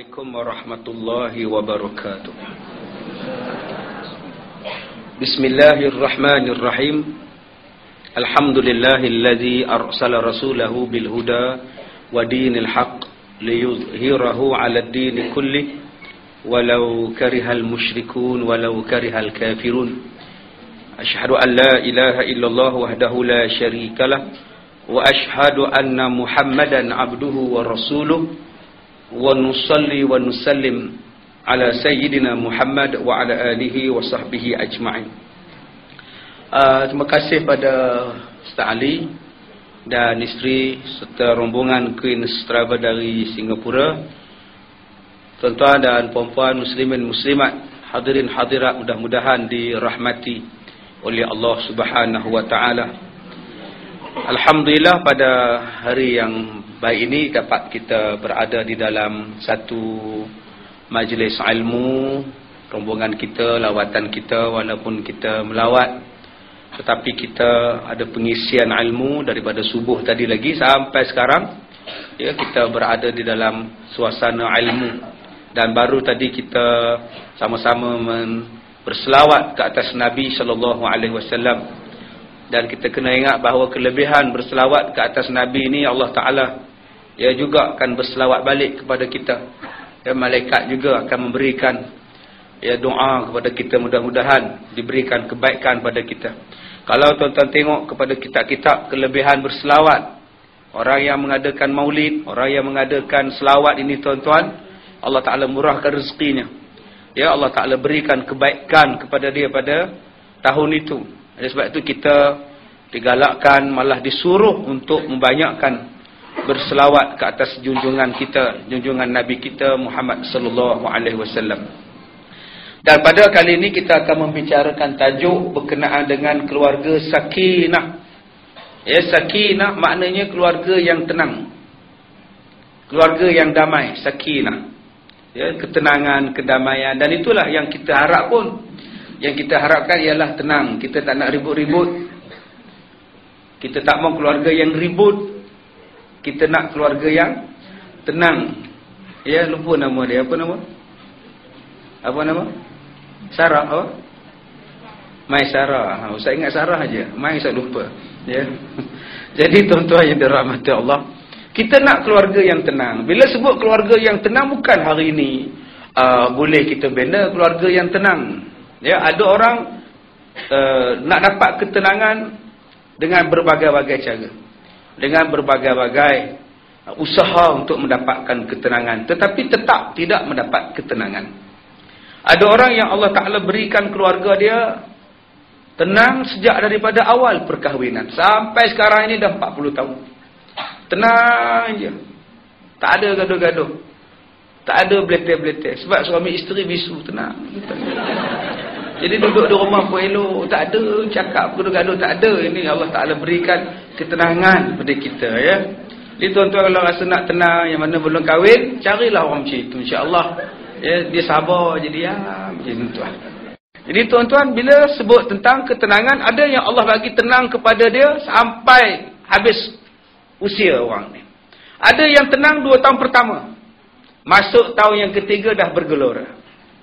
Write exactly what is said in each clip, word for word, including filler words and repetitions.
Assalamualaikum warahmatullahi wabarakatuh. Bismillahirrahmanirrahim. Alhamdulillahilladzi arsala rasulahu bil huda wa dinil haqq liyuzhirahu 'alad din kullih walau karihal musyrikun walau karihal kafirun. Asyhadu an la ilaha illallah wahdahu la syarikalah wa asyhadu anna Muhammadan abduhu wa rasuluh. Wa nusalli wa nusallim ala sayyidina Muhammad wa ala alihi wa sahbihi ajma'in. Uh, terima kasih pada Ustaz Ali dan isteri serta rombongan Queen Strava dari Singapura. Tuan-tuan dan puan-puan muslimin muslimat, hadirin hadirat, mudah-mudahan dirahmati oleh Allah Subhanahu wa taala. Alhamdulillah, pada hari yang baik ini dapat kita berada di dalam satu majlis ilmu. Rombongan kita, lawatan kita, walaupun kita melawat, tetapi kita ada pengisian ilmu daripada subuh tadi lagi sampai sekarang. Ya, kita berada di dalam suasana ilmu. Dan baru tadi kita sama-sama berselawat ke atas Nabi sallallahu alaihi wasallam. Dan kita kena ingat bahawa kelebihan berselawat ke atas Nabi ini, Allah Ta'ala ya juga akan berselawat balik kepada kita. Ya, malaikat juga akan memberikan ya doa kepada kita, mudah-mudahan diberikan kebaikan pada kita. Kalau tuan-tuan tengok kepada kitab-kitab kelebihan berselawat, orang yang mengadakan maulid, orang yang mengadakan selawat ini, tuan-tuan, Allah Ta'ala murahkan rezekinya. Ya, Allah Ta'ala berikan kebaikan kepada dia pada tahun itu. Oleh sebab itu kita digalakkan, malah disuruh untuk membanyakkan berselawat ke atas junjungan kita, junjungan Nabi kita Muhammad sallallahu alaihi wasallam. Dan pada kali ini kita akan membicarakan tajuk berkenaan dengan keluarga sakinah. Ya, sakinah maknanya keluarga yang tenang, keluarga yang damai, sakinah. Ya, ketenangan, kedamaian, dan itulah yang kita harap pun. Yang kita harapkan ialah tenang. Kita tak nak ribut-ribut. Kita tak mau keluarga yang ribut. Kita nak keluarga yang tenang. Ya, lupa nama dia. Apa nama? Apa nama? Sarah. Apa? Mai Sarah. Ha, Ustaz ingat Sarah aja. Mai Ustaz lupa. Ya. Jadi tuan-tuan yang dirahmati Allah, kita nak keluarga yang tenang. Bila sebut keluarga yang tenang, bukan hari ini uh, boleh kita bina keluarga yang tenang. Ya, ada orang uh, nak dapat ketenangan dengan berbagai-bagai cara, dengan berbagai-bagai uh, usaha untuk mendapatkan ketenangan, tetapi tetap tidak mendapat ketenangan. Ada orang yang Allah Ta'ala berikan keluarga dia tenang sejak daripada awal perkahwinan sampai sekarang ini dah empat puluh tahun. Tenang je, tak ada gaduh-gaduh, tak ada beletek-beletek, sebab suami isteri bisu, tenang, tenang. Jadi duduk di rumah pun elok, tak ada cakap gaduh-gaduh, tak ada. Ini Allah Ta'ala berikan ketenangan kepada kita, ya. Jadi tuan-tuan kalau rasa nak tenang, yang mana belum kahwin, carilah orang macam itu, insya-Allah. Ya, dia sabar je, diam je, tuan. Jadi tuan-tuan, bila sebut tentang ketenangan, ada yang Allah bagi tenang kepada dia sampai habis usia orang ni. Ada yang tenang dua tahun pertama, masuk tahun yang ketiga dah bergelora.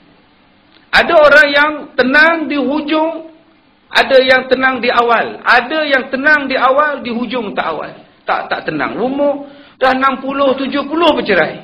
Ada orang yang tenang di hujung, ada yang tenang di awal. Ada yang tenang di awal, di hujung tak awal. Tak tak tenang. Umur dah enam puluh, tujuh puluh bercerai.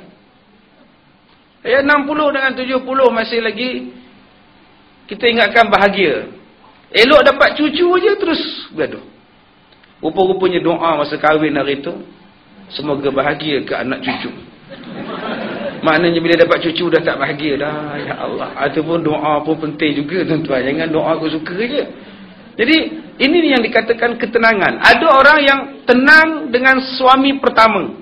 Ya, enam puluh dengan tujuh puluh masih lagi kita ingatkan bahagia. Elok dapat cucu aja terus gaduh. Rupa-rupanya doa masa kahwin hari itu, semoga bahagia ke anak cucu. Maknanya bila dapat cucu dah tak bahagia dah. Ya Allah. Ataupun doa pun penting juga, tuan-tuan. Jangan doa aku suka je. Jadi ini yang dikatakan ketenangan. Ada orang yang tenang dengan suami pertama,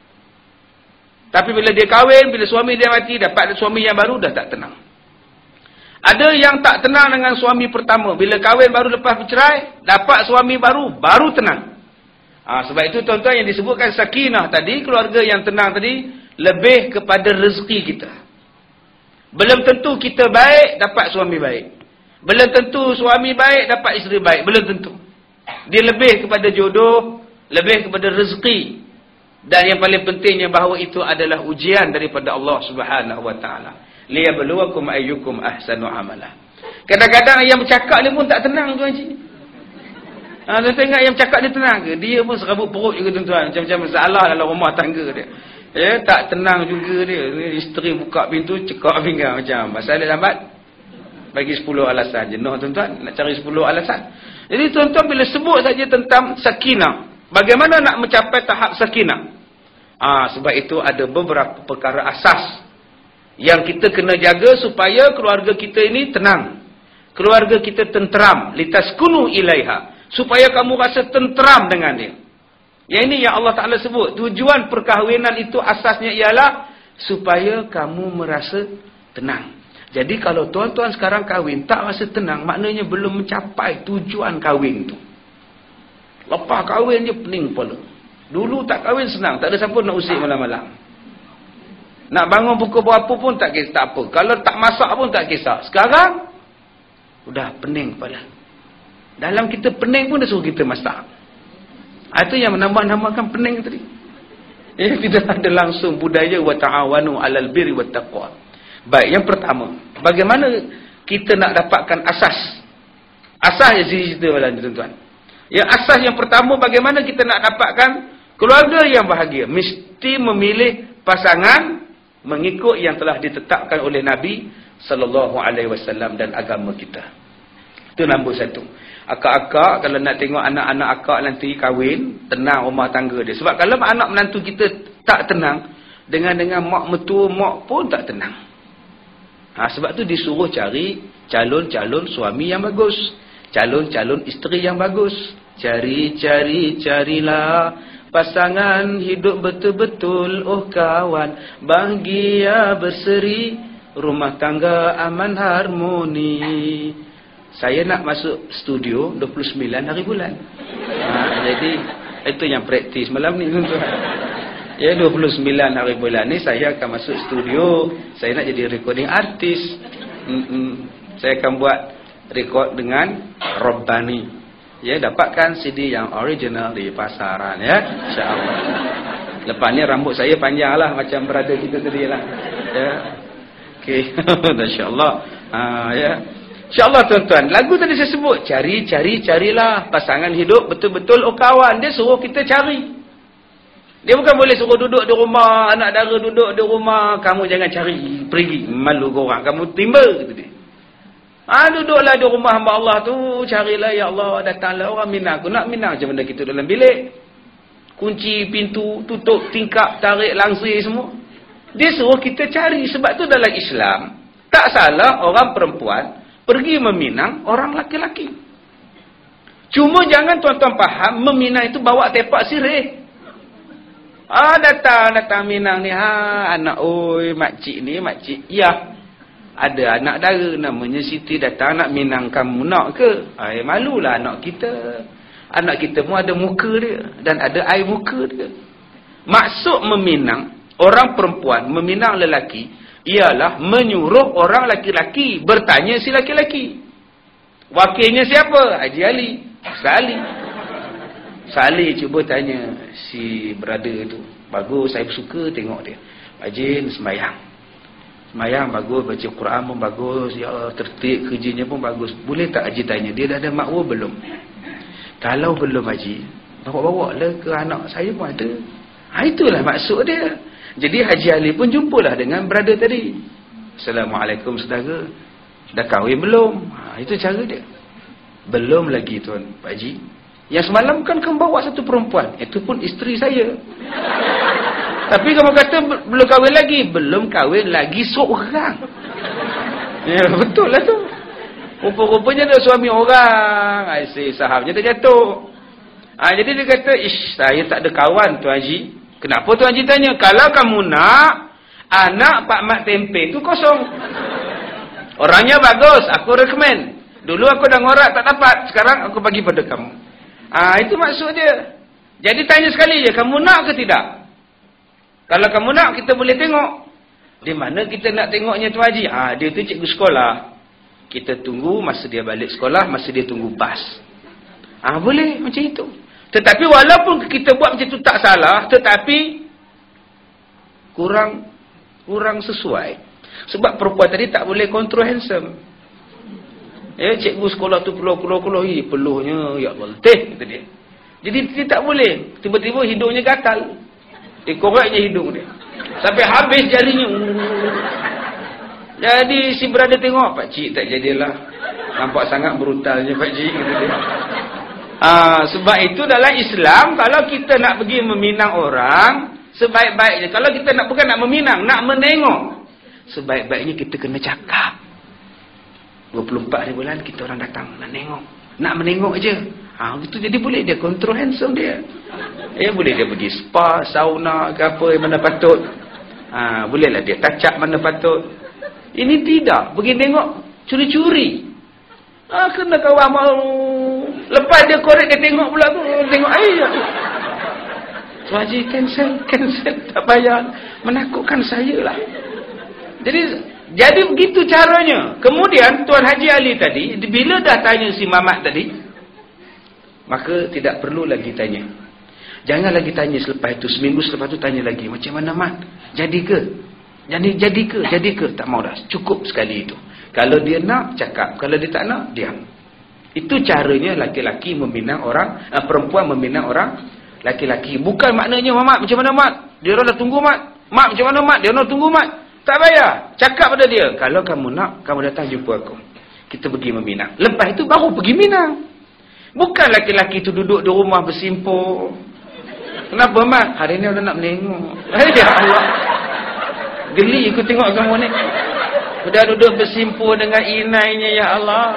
tapi bila dia kahwin, bila suami dia mati, dapat suami yang baru, dah tak tenang. Ada yang tak tenang dengan suami pertama, bila kahwin baru lepas bercerai, dapat suami baru, baru tenang. Ha, sebab itu tuan-tuan yang disebutkan sakinah tadi, keluarga yang tenang tadi, lebih kepada rezeki kita. Belum tentu kita baik, dapat suami baik. Belum tentu suami baik, dapat isteri baik. Belum tentu. Dia lebih kepada jodoh, lebih kepada rezeki. Dan yang paling pentingnya bahawa itu adalah ujian daripada Allah Subhanahu wa taala. Liyabluwakum ayyukum ahsanu amala. Kadang-kadang yang bercakap ni pun tak tenang tuan haji. Ha, tuan tengok yang bercakap ni tenang ke? Dia pun serabut perut juga tuan-tuan. Macam-macam masalah dalam rumah tangga dia. Ya, tak tenang juga dia. Isteri buka pintu, cekak pinggang macam. Masalah lambat, bagi sepuluh alasan. Jenuh tuan-tuan, nak cari sepuluh alasan. Jadi tuan-tuan bila sebut saja tentang sakinah, bagaimana nak mencapai tahap sakinah? Ah, sebab itu ada beberapa perkara asas yang kita kena jaga supaya keluarga kita ini tenang. Keluarga kita tenteram. Litaskunu ilaiha. Supaya kamu rasa tenteram dengan dia. Yang ini yang Allah Ta'ala sebut. Tujuan perkahwinan itu asasnya ialah supaya kamu merasa tenang. Jadi kalau tuan-tuan sekarang kahwin tak rasa tenang, maknanya belum mencapai tujuan kahwin tu. Lepas kahwin je pening kepala. Dulu tak kahwin senang, tak ada siapa nak usik malam-malam. Nak bangun pukul berapa pun tak kisah, tak apa. Kalau tak masak pun tak kisah. Sekarang sudah pening kepala. Dalam kita pening pun dia suruh kita masak. Itu yang menambah-nambahkan pening tadi. Ya, tidak ada langsung budaya wa ta'awanu 'alal birri wat taqwa. Baik, yang pertama, bagaimana kita nak dapatkan asas? Asas yang cerita malam ni tuan-tuan. Yang asas yang pertama, bagaimana kita nak dapatkan keluarga yang bahagia? Mesti memilih pasangan mengikut yang telah ditetapkan oleh Nabi sallallahu alaihi wasallam dan agama kita. Itu nombor satu. Akak-akak kalau nak tengok anak-anak akak nanti kahwin, tenang rumah tangga dia. Sebab kalau anak menantu kita tak tenang, dengan dengan mak mertua mak pun tak tenang. Ha, sebab tu disuruh cari calon-calon suami yang bagus, calon-calon isteri yang bagus. Cari-cari carilah pasangan hidup betul-betul, oh kawan, bahagia berseri, rumah tangga aman harmoni. Saya nak masuk studio dua puluh sembilan hari bulan. Ha, jadi itu yang praktis malam ni tuan-tuan. Ya, dua puluh sembilan hari bulan ni saya akan masuk studio. Saya nak jadi recording artis. Mm-mm. Saya akan buat record dengan Rabbani. Ya, dapatkan C D yang original di pasaran ya, insya-Allah. Lepas ni rambut saya panjang lah macam brother kita tadi lah. Ya. Okey, masya-Allah. Ha, ya. InsyaAllah tuan-tuan, lagu tadi saya sebut, cari-cari carilah pasangan hidup betul-betul oh kawan. Dia suruh kita cari. Dia bukan boleh suruh duduk di rumah, anak dara duduk di rumah, kamu jangan cari, pergi, malu korang, kamu timba gitu dia. Ah, duduklah di rumah hamba Allah tu, carilah ya Allah, datanglah orang Minang. Aku nak Minang macam mana kita dalam bilik. Kunci pintu, tutup tingkap, tarik langsir semua. Dia suruh kita cari. Sebab tu dalam Islam tak salah orang perempuan pergi meminang orang laki-laki. Cuma jangan tuan-tuan faham meminang itu bawa tepak sirih. Ah, datang datang minang ni, ha anak oi makcik ni makcik. Ya. Ada anak dara namanya Siti datang nak minang kamu nak ke? Ai malulah anak kita. Anak kita pun ada muka dia dan ada air muka dia. Maksud meminang orang perempuan meminang lelaki ialah menyuruh orang laki-laki bertanya si laki-laki. Wakilnya siapa? Haji Ali. Sali. Sali cuba tanya si brother tu. Bagus, saya suka tengok dia. Rajin sembahyang. Sembahyang bagus, baca Quran pun bagus, ya tertib, kerjanya pun bagus. Boleh tak Haji tanya, dia dah ada makwa belum? Kalau belum Haji, bawa-bawa lah ke anak saya pun ada. Ha, itulah maksud dia. Jadi Haji Ali pun jumpalah dengan brother tadi. Assalamualaikum saudara. Dah kahwin belum? Ha, itu cara dia. Belum lagi tuan Pak Haji. Yang semalam kan kamu bawa satu perempuan. Itu pun isteri saya. Tapi kamu kata belum kahwin lagi. Belum kahwin lagi seorang. Ya betul lah tu. Rupa-rupanya ada suami orang. Asyik sahamnya dia jatuh. Ha, jadi dia kata, ish saya tak ada kawan Tuan Haji. Kenapa Tuan Haji tanya? Kalau kamu nak, anak Pak Mat Tempe tu kosong. Orangnya bagus, aku recommend. Dulu aku dah ngorak tak dapat, sekarang aku bagi pada kamu. Ah, itu maksud dia. Jadi tanya sekali je, kamu nak ke tidak? Kalau kamu nak, kita boleh tengok. Di mana kita nak tengoknya Tuan Haji? Ah, dia tu cikgu sekolah. Kita tunggu masa dia balik sekolah, masa dia tunggu bas. Ah, boleh macam itu. Tetapi walaupun kita buat macam tu tak salah, tetapi kurang kurang sesuai. Sebab perempuan tadi tak boleh control handsome. Ya, cikgu sekolah tu peluh-peluh-peluh, ih peluhnya, ya Allah, teh, kata dia. Jadi dia tak boleh. Tiba-tiba hidungnya gatal. Dia koreknya hidung dia. Sampai habis jarinya. Jadi si berada tengok, Pak Cik tak jadilah. Nampak sangat brutalnya Pak Cik, kata dia. Ah, sebab itu dalam Islam, kalau kita nak pergi meminang orang, sebaik-baiknya, kalau kita nak bukan nak meminang, nak menengok, sebaik-baiknya kita kena cakap. dua puluh empat hari bulan kita orang datang nak nengok, nak menengok je. Ha, itu jadi boleh dia control handsome dia. Eh, boleh dia pergi spa, sauna ke apa yang mana patut. Ha, bolehlah dia touch up mana patut. Ini tidak, pergi tengok curi-curi. Ah, kena kawan mau. Lepas dia korek, dia tengok pula tu, tengok air. Tu Haji cancel, cancel, tak payah, menakutkan saya lah. Jadi, jadi begitu caranya. Kemudian Tuan Haji Ali tadi, bila dah tanya si Mamat tadi, maka tidak perlu lagi tanya. Jangan lagi tanya selepas itu, seminggu selepas itu tanya lagi, macam mana Mat? Jadi ke? Jadi jadi ke? Jadi ke? Tak mau dah. Cukup sekali itu. Kalau dia nak, cakap. Kalau dia tak nak, diam. Itu caranya laki-laki meminang orang, eh, perempuan meminang orang laki-laki. Bukan maknanya, Mat, macam mana Mat? Dia orang dah tunggu Mat. Mat, macam mana Mat? Dia orang tunggu Mat. Tak payah. Cakap pada dia. Kalau kamu nak, kamu datang jumpa aku. Kita pergi meminang. Lepas itu baru pergi minang. Bukan laki-laki itu duduk di rumah bersimpul. Kenapa Mat? Hari ni orang nak menengok. Ya Allah. Geli aku tengok kamu ni. Sudah duduk bersimpul dengan inainya, ya Allah.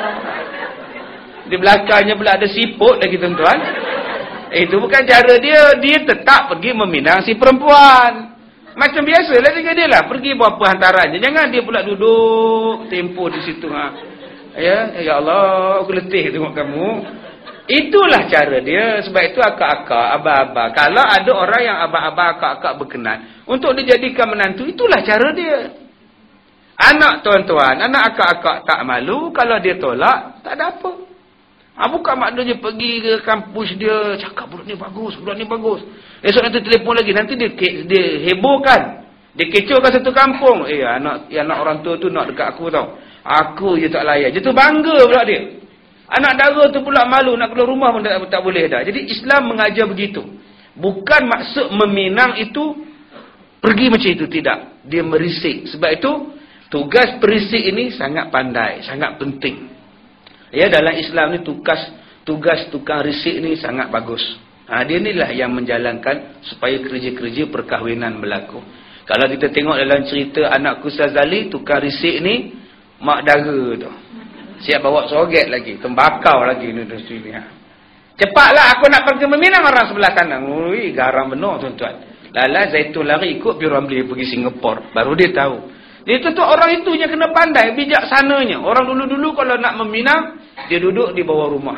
Di belakangnya pula ada siput lagi tuan-tuan. Itu bukan cara dia. Dia tetap pergi meminang si perempuan. Macam biasalah dengan dia lah. Pergi buat apa hantarannya. Jangan dia pula duduk tempoh di situ. Ha. Ya, ya Allah, aku letih tengok kamu. Itulah cara dia. Sebab itu akak-akak, abah-abah. Kalau ada orang yang abah-abah, akak-akak berkenan untuk dijadikan menantu, itulah cara dia. Anak tuan-tuan, anak akak-akak tak malu. Kalau dia tolak, tak ada apa. Ha, bukan maknanya pergi ke kampus dia, cakap budak ni bagus, budak ni bagus. Esok nanti telefon lagi, nanti dia dia hebohkan. Dia kecohkan satu kampung. Eh, anak anak orang tua tu nak dekat aku tau. Aku je tak layan. Dia tu bangga pula dia. Anak dara tu pula malu, nak keluar rumah pun tak, tak boleh dah. Jadi Islam mengajar begitu. Bukan maksud meminang itu pergi macam itu, tidak. Dia merisik. Sebab itu tugas perisik ini sangat pandai, sangat penting. Ya, dalam Islam ni tugas tugas tukang risik ni sangat bagus. Ha, dia inilah yang menjalankan supaya kerja-kerja perkahwinan berlaku. Kalau kita tengok dalam cerita anakku Sazali, tukang risik ni mak dara tu. Siap bawa soget lagi, tembakau lagi ni di sini. Cepatlah aku nak pergi meminang orang sebelah kanan. Ui, garam benar tuan-tuan. Lala Zaitun lari ikut Piramli pergi Singapura. Baru dia tahu. Dia tu tu orang itu yang kena pandai, bijaksananya. Orang dulu-dulu kalau nak meminang, dia duduk di bawah rumah.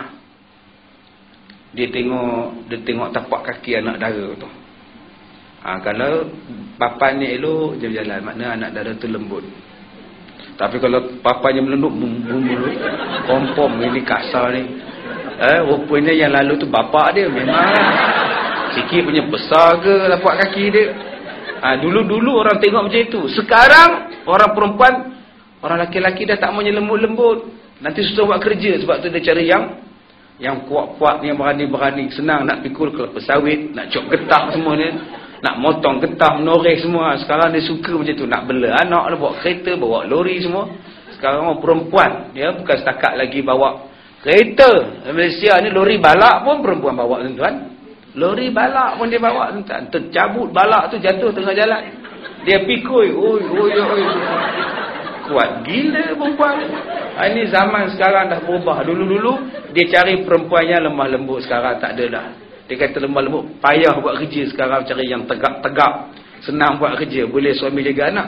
Dia tengok dia tengok tapak kaki anak dara tu. Ha, kalau papanya elok, dia berjalan. Maknanya anak dara tu lembut. Tapi kalau papanya melenduk, mulut kompom, ini kasar ni. Eh, rupanya yang lalu tu bapak dia memang sikit punya besar ke tapak kaki dia. Ha, dulu-dulu orang tengok macam itu. Sekarang orang perempuan, orang laki-laki dah tak maunya lembut-lembut. Nanti susah buat kerja. Sebab tu dia cari yang yang kuat-kuat, yang berani-berani. Senang nak pikul kelapa sawit, nak cop getah semua ni, nak motong getah, menoreh semua. Sekarang dia suka macam tu. Nak bela anak, nak bawa kereta, bawa lori semua. Sekarang orang perempuan, dia bukan setakat lagi bawa kereta. Malaysia ni lori balak pun perempuan bawa tuan-tuan. Lori balak pun dia bawa, tercabut balak tu jatuh tengah jalan. Dia pikul, oi oi oi. Kuat gila perempuan. Ini zaman sekarang dah berubah. Dulu-dulu dia cari perempuan yang lemah lembut, sekarang tak ada dah. Dia kata lemah lembut, payah buat kerja, sekarang cari yang tegak-tegak. Senang buat kerja, boleh suami jaga anak.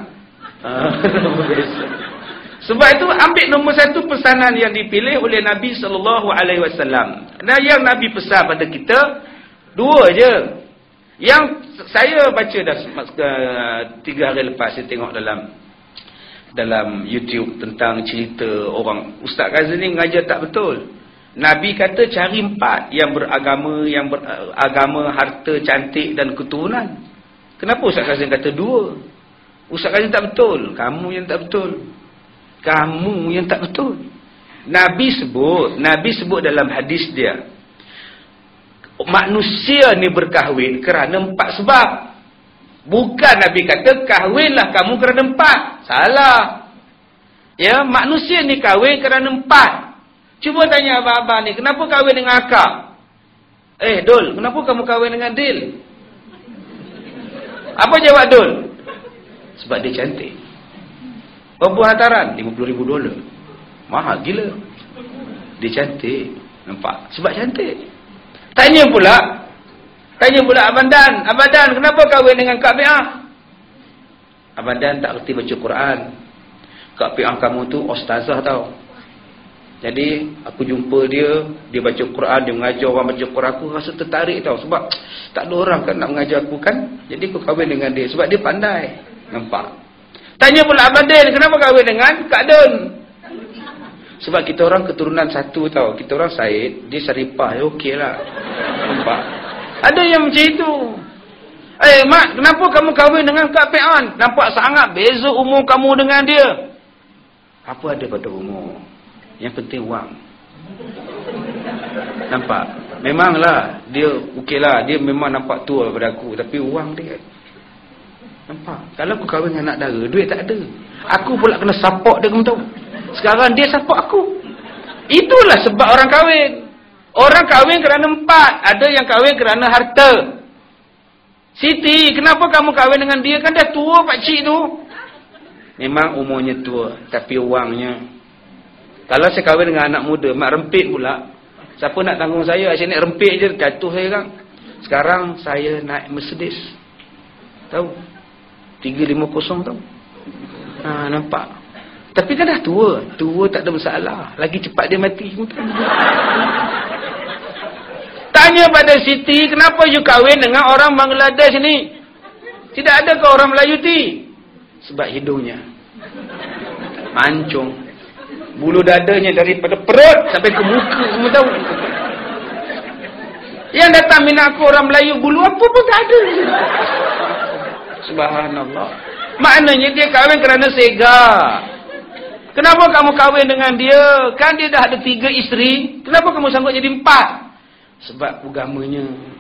Sebab itu ambil nombor satu pesanan yang dipilih oleh Nabi sallallahu alaihi wasallam. Dan yang Nabi pesan pada kita dua je. Yang saya baca dah uh, tiga hari lepas, saya tengok dalam dalam YouTube tentang cerita orang Ustaz Kazim ni mengajar tak betul. Nabi kata cari empat yang beragama, yang beragama, harta, cantik dan keturunan. Kenapa Ustaz Kazim kata dua? Ustaz Kazim tak betul. Kamu yang tak betul. Kamu yang tak betul. Nabi sebut, Nabi sebut dalam hadis dia, manusia ni berkahwin kerana empat sebab. Bukan Nabi kata kahwinlah kamu kerana empat. Salah. Ya, manusia ni kahwin kerana empat. Cuba tanya abang-abang ni, kenapa kahwin dengan akak? Eh, Dul, kenapa kamu kahwin dengan Dil? Apa jawab Dul? Sebab dia cantik. Berapa hantaran? lima puluh ribu dolar. Mahal gila. Dia cantik. Nampak? Sebab cantik. Tanya pula. Tanya pula Abang Dan. Abang Dan, kenapa kahwin dengan Kak Pi'ah? Abang Dan tak kerti baca Quran. Kak Pi'ah kamu tu ustazah tau. Jadi aku jumpa dia, dia baca Quran, dia mengajar orang baca Quran, aku rasa tertarik tau. Sebab tak ada orang kan nak mengajar aku kan. Jadi aku kahwin dengan dia sebab dia pandai. Nampak? Tanya pula Abang Din, kenapa kahwin dengan Kak Dun? Sebab kita orang keturunan satu tau. Kita orang Said, dia Saripah, ya okey lah. Nampak? Ada yang macam itu. Eh mak, kenapa kamu kahwin dengan Kak Pi'an? Nampak sangat beza umur kamu dengan dia. Apa ada pada umur? Yang penting wang. Nampak? Memanglah dia okeylah, dia memang nampak tua daripada aku, tapi wang dia. Nampak? Kalau aku kahwin dengan anak dara, duit tak ada. Aku pula kena support dia, kamu tahu. Sekarang dia support aku. Itulah sebab orang kahwin. Orang kahwin kerana empat. Ada yang kahwin kerana harta. Siti, kenapa kamu kahwin dengan dia? Kan dah tua pakcik tu. Memang umurnya tua, tapi wangnya. Kalau saya kahwin dengan anak muda, mak rempit pula. Siapa nak tanggung saya? Saya naik rempit je, jatuh saya kan. Sekarang saya naik Mercedes. Tahu? tiga lima kosong tahu? Ha, nampak? Tapi kan dah tua. Tua tak ada masalah. Lagi cepat dia mati. Tanya pada Siti, kenapa you kahwin dengan orang Bangladesh ni? Tidak ada ke orang Melayu ti? Sebab hidungnya mancung. Bulu dadanya daripada perut sampai ke muka, kamu tahu. Yang datang minat aku orang Melayu, bulu apa pun tak ada. Subhanallah. Maknanya dia kahwin kerana sega. Kenapa kamu kahwin dengan dia? Kan dia dah ada tiga isteri. Kenapa kamu sanggup jadi empat? Sebab agamanya.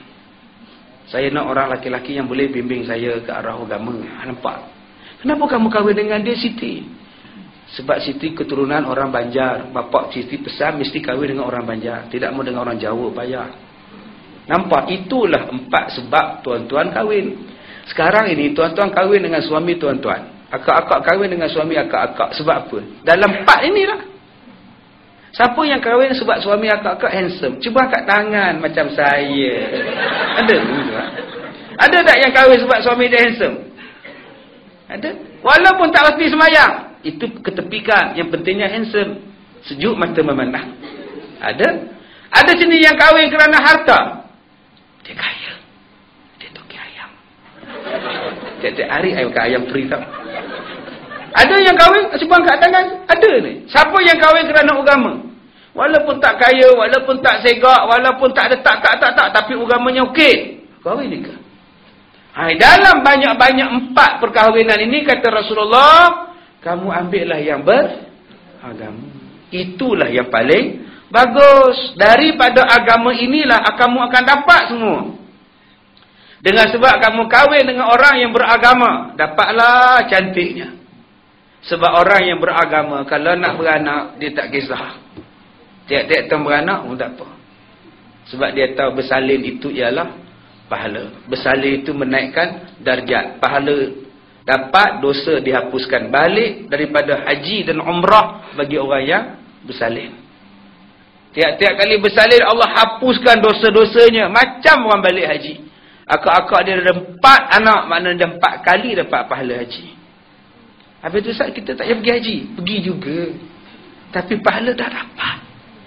Saya nak orang laki-laki yang boleh bimbing saya ke arah agama. Nampak? Kenapa kamu kahwin dengan dia, Siti? Sebab Siti keturunan orang Banjar. Bapak Siti pesan mesti kahwin dengan orang Banjar. Tidak mau dengan orang Jawa, payah. Nampak? Itulah empat sebab tuan-tuan kahwin. Sekarang ini tuan-tuan kahwin dengan suami tuan-tuan. Akak-akak kahwin dengan suami akak-akak. Sebab apa? Dalam empat inilah. Siapa yang kahwin sebab suami akak-akak handsome? Cuba angkat tangan macam saya. Ada? Ada tak yang kahwin sebab suami dia handsome? Ada? Walaupun tak pasti semayang. Itu ketepikan. Yang pentingnya handsome. Sejuk mata memandang. Ada? Ada sini yang kahwin kerana harta. Dia kaya. Dia toki ayam. Tiap-tiap hari ayam makan ayam free tau. Ada yang kahwin sebab angkat tangan. Ada ni. Siapa yang kahwin kerana agama? Walaupun tak kaya, walaupun tak segak, walaupun tak ada tak tak tak tak, tapi agamanya okey. Kahwin nikah. Hai, dalam banyak-banyak empat perkahwinan ini kata Rasulullah, kamu ambillah yang beragama. Itulah yang paling bagus. Daripada agama inilah kamu akan dapat semua. Dengan sebab kamu kahwin dengan orang yang beragama, dapatlah cantiknya. Sebab orang yang beragama, kalau nak beranak, dia tak kisah. Tiap-tiap tahun beranak pun tak apa. Sebab dia tahu bersalin itu ialah pahala. Bersalin itu menaikkan darjat. Pahala dapat, dosa dihapuskan. Balik daripada haji dan umrah bagi orang yang bersalin. Tiap-tiap kali bersalin, Allah hapuskan dosa-dosanya. Macam orang balik haji. Akak-akak dia ada empat anak, maknanya dia empat kali dapat pahala haji. Habis tu saat kita tak payah pergi haji. Pergi juga. Tapi pahala dah dapat.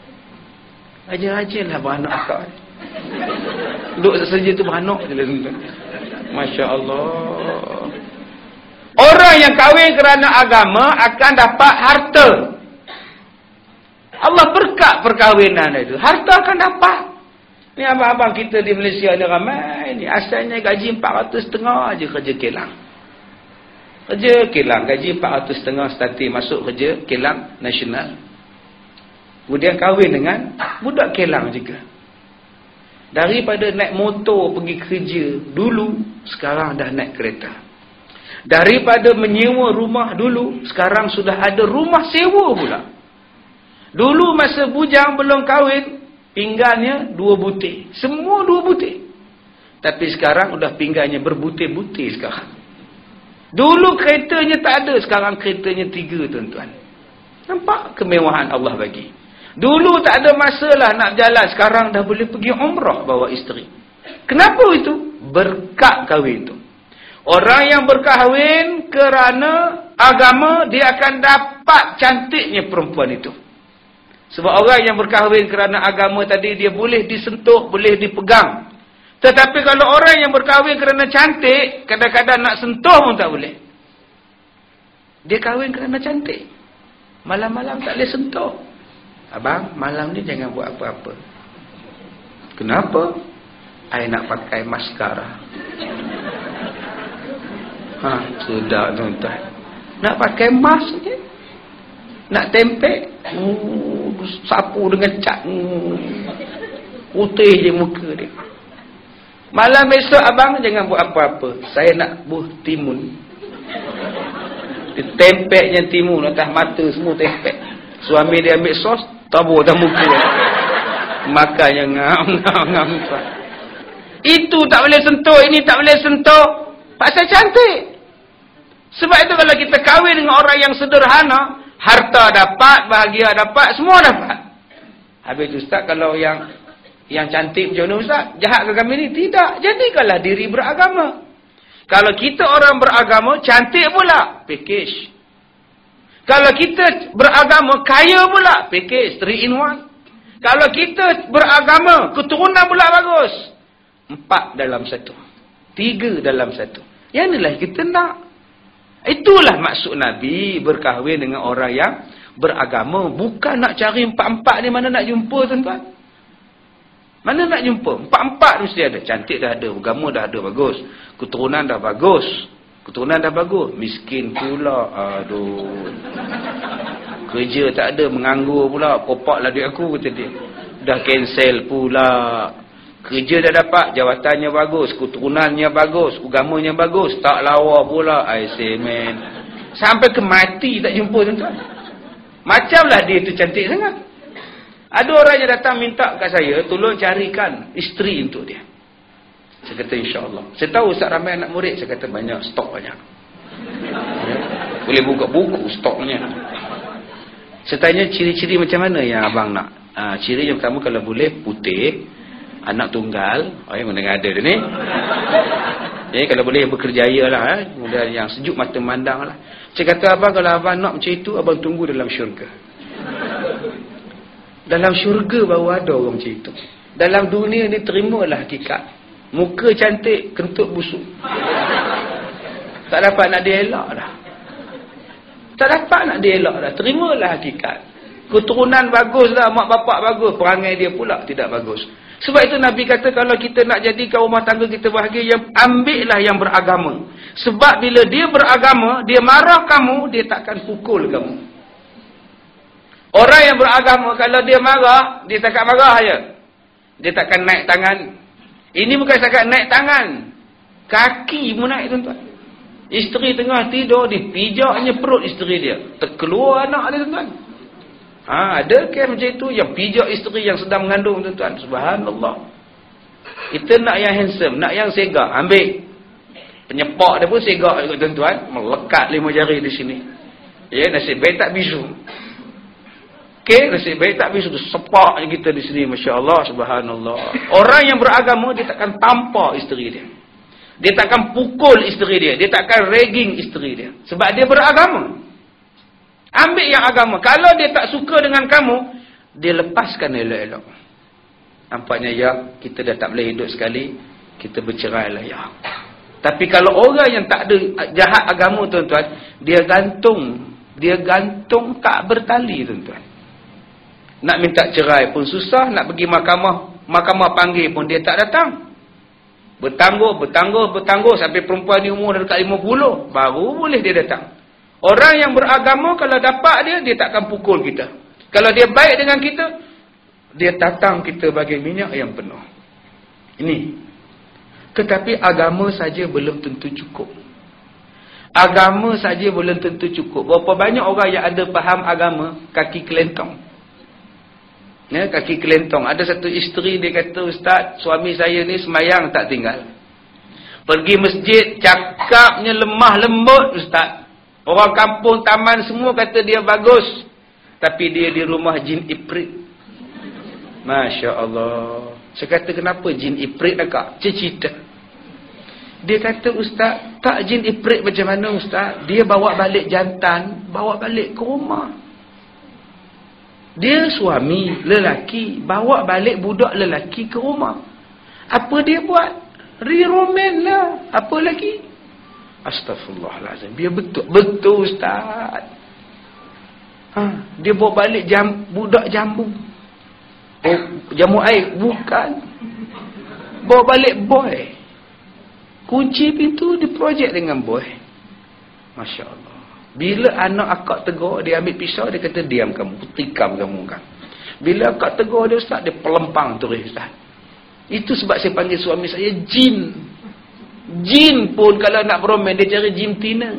Rajin-rajin lah beranak akak. Duduk saja tu beranak je lah. Masya Allah. Orang yang kahwin kerana agama akan dapat harta. Allah berkat perkahwinan itu. Harta akan dapat. Ni abang-abang kita di Malaysia ni ramai ni. Asalnya gaji empat ratus setengah aja kerja kilang. Kerja kilang. Gaji empat ratus setengah starting masuk kerja kilang nasional. Kemudian kahwin dengan budak kilang juga. Daripada naik motor pergi kerja dulu, sekarang dah naik kereta. Daripada menyewa rumah dulu, sekarang sudah ada rumah sewa pula. Dulu masa bujang belum kahwin, pinggangnya dua butir. Semua dua butir. Tapi sekarang sudah pinggangnya berbutir-butir sekarang. Dulu keretanya tak ada, sekarang keretanya tiga, tuan-tuan. Nampak kemewahan Allah bagi. Dulu tak ada masalah nak berjalan, sekarang dah boleh pergi umrah bawa isteri. Kenapa itu? Berkat kahwin itu. Orang yang berkahwin kerana agama, dia akan dapat cantiknya perempuan itu. Sebab orang yang berkahwin kerana agama tadi, dia boleh disentuh, boleh dipegang. Tetapi kalau orang yang berkahwin kerana cantik, kadang-kadang nak sentuh pun tak boleh. Dia kahwin kerana cantik. Malam-malam tak boleh sentuh. Abang, malam ni jangan buat apa-apa. Kenapa? I nak pakai maskara. Ha, sudah tuan-tuan. Nak pakai mask je. Nak tempek. Uh, sapu dengan cat. Uh, putih je muka dia. Malam besok abang jangan buat apa-apa. Saya nak buh timun. Tempeknya timun atas mata semua tempek. Suami dia ambil sos, tabur atas muka dia. Makannya ngam-ngam-ngam. Itu tak boleh sentuh, ini tak boleh sentuh. Pasal cantik. Sebab itu kalau kita kahwin dengan orang yang sederhana, harta dapat, bahagia dapat, semua dapat. Habis itu Ustaz, kalau yang yang cantik macam mana Ustaz? Jahat ke kami ni? Tidak. Jadikanlah diri beragama. Kalau kita orang beragama, cantik pula, package. Kalau kita beragama, kaya pula, package, three in one. Kalau kita beragama, keturunan pula bagus. Empat dalam satu. Tiga dalam satu. Yang inilah kita nak. Itulah maksud Nabi berkahwin dengan orang yang beragama. Bukan nak cari empat-empat ni, mana nak jumpa tuan-tuan? Mana nak jumpa? Empat-empat mesti ada. Cantik dah ada, agama dah ada, bagus. Keturunan dah bagus. Keturunan dah bagus. Miskin pula. Aduh. Kerja tak ada, menganggur pula. Popaklah duit aku, kata dia. Dah cancel pula. Kerja dah dapat, jawatannya bagus, keturunannya bagus, agamanya bagus, tak lawa pula. I say man. Sampai ke mati tak jumpa tuan-tuan. Macamlah dia tu cantik sangat. Ada orang yang datang minta kat saya, tolong carikan isteri untuk dia. Saya kata insya-Allah. Saya tahu Ustaz ramai anak murid, saya kata banyak, stok banyak. Ya? Boleh buka buku stoknya. Saya tanya ciri-ciri macam mana yang abang nak? Ha, ciri yang pertama kalau boleh putih, anak tunggal. Oh, yang mana ada dia ni. Jadi kalau boleh yang berkerjaya lah. Eh? Kemudian yang sejuk mata memandang lah. Saya kata abang, kalau abang nak macam itu, abang tunggu dalam syurga. Dalam syurga baru ada orang macam itu. Dalam dunia ni terimalah hakikat. Muka cantik, kentut busuk. Tak dapat nak dielak dah. Tak dapat nak dielak dah. Terimalah hakikat. Keturunan bagus dah, mak bapak bagus, perangai dia pula tidak bagus. Sebab itu Nabi kata kalau kita nak jadikan rumah tangga kita bahagia, yang ambillah yang beragama. Sebab bila dia beragama, dia marah kamu, dia takkan pukul kamu. Orang yang beragama, kalau dia marah, dia takkan marah je. Dia takkan naik tangan. Ini bukan setakat naik tangan. Kaki pun naik tuan-tuan. Isteri tengah tidur, dipijaknya perut isteri dia. Terkeluar anak dia tuan-tuan. Ha, ada kes macam itu yang pijak isteri yang sedang mengandung tuan-tuan. Subhanallah. Kita nak yang handsome, nak yang segak, ambil. Penyepak dia pun segak juga tuan-tuan. Melekat lima jari di sini. Ya, nasib baik tak bisu. Okey, nasib baik tak bisu. Sepak kita di sini, masya-Allah, subhanallah. Orang yang beragama dia takkan tampar isteri dia. Dia takkan pukul isteri dia, dia takkan ragging isteri dia. Sebab dia beragama. Ambil yang agama. Kalau dia tak suka dengan kamu, dia lepaskan elok-elok. Nampaknya ya, kita dah tak boleh hidup sekali, kita bercerai lah ya. Tapi kalau orang yang tak ada jahat agama tuan-tuan, dia gantung, dia gantung tak bertali tuan-tuan. Nak minta cerai pun susah, nak pergi mahkamah, mahkamah panggil pun dia tak datang. Bertangguh, bertangguh, bertangguh sampai perempuan ni umur dah dekat lima puluh, baru boleh dia datang. Orang yang beragama kalau dapat dia, dia takkan pukul kita. Kalau dia baik dengan kita, dia tatang kita bagi minyak yang penuh. Ini. Tetapi agama saja belum tentu cukup. Agama saja belum tentu cukup. Berapa banyak orang yang ada faham agama, kaki kelentong. Ya, kaki kelentong. Ada satu isteri dia kata, Ustaz, suami saya ni semayang tak tinggal. Pergi masjid, cakapnya lemah lembut, Ustaz. Orang kampung taman semua kata dia bagus. Tapi dia di rumah jin iprit. Masya Allah. Saya kata, kenapa jin iprit nak kak? Cerita. Dia kata, Ustaz, tak jin iprit macam mana Ustaz? Dia bawa balik jantan, bawa balik ke rumah. Dia suami lelaki, bawa balik budak lelaki ke rumah. Apa dia buat? Re-roman lah. Apa lagi? Astaghfirullahalazim. Dia betul. Betul Ustaz. Ha, dia bawa balik jam, budak jambu. Oh, jamu air. Bukan. Bawa balik boy. Kunci pintu, dia projek dengan boy. Masya Allah. Bila anak akak tegur, dia ambil pisau, dia kata, diam kamu, tikam kamu kan. Bila akak tegur dia, Ustaz, dia pelempang terus, Ustaz. Itu sebab saya panggil suami saya jin. Jin pun kalau nak beromen, dia cari jin tina.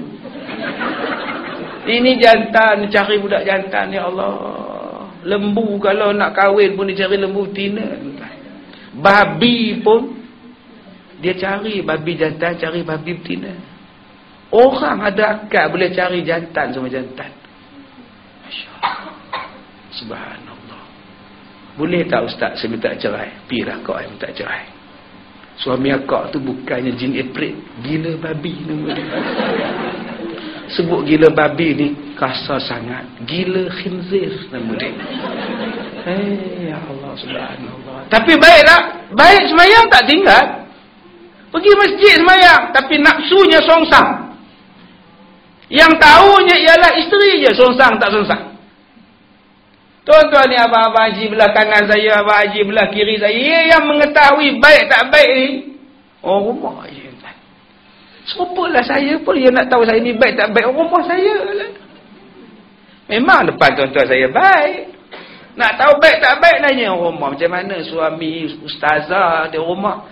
Ini jantan, cari budak jantan, ya Allah. Lembu kalau nak kahwin pun dia cari lembu tina. Babi pun, dia cari babi jantan, cari babi betina. Orang ada akal boleh cari jantan sama jantan. Masya Allah. Subhanallah. Boleh tak Ustaz saya minta cerai? Pilah kau yang minta cerai. Suami akak tu bukannya jin iprit, gila babi nama dia. Sebut gila babi ni kasar sangat. Gila khinzir nama dia. Eh, ya Allah, subhanallah. Tapi baik tak? Baik semayang tak tinggal. Pergi masjid semayang, tapi nafsunya songsang. Yang tahunya ialah isteri je, songsang tak songsang. Tuan-tuan ni, abang-abang haji belah kanan saya, abang haji belah kiri saya, yang mengetahui baik tak baik ni, orang rumah je. Serupalah saya pun, dia nak tahu saya ni baik tak baik, orang rumah saya lah. Memang depan tuan-tuan saya baik. Nak tahu baik tak baik, nanya orang rumah. Macam mana suami ustazah di rumah?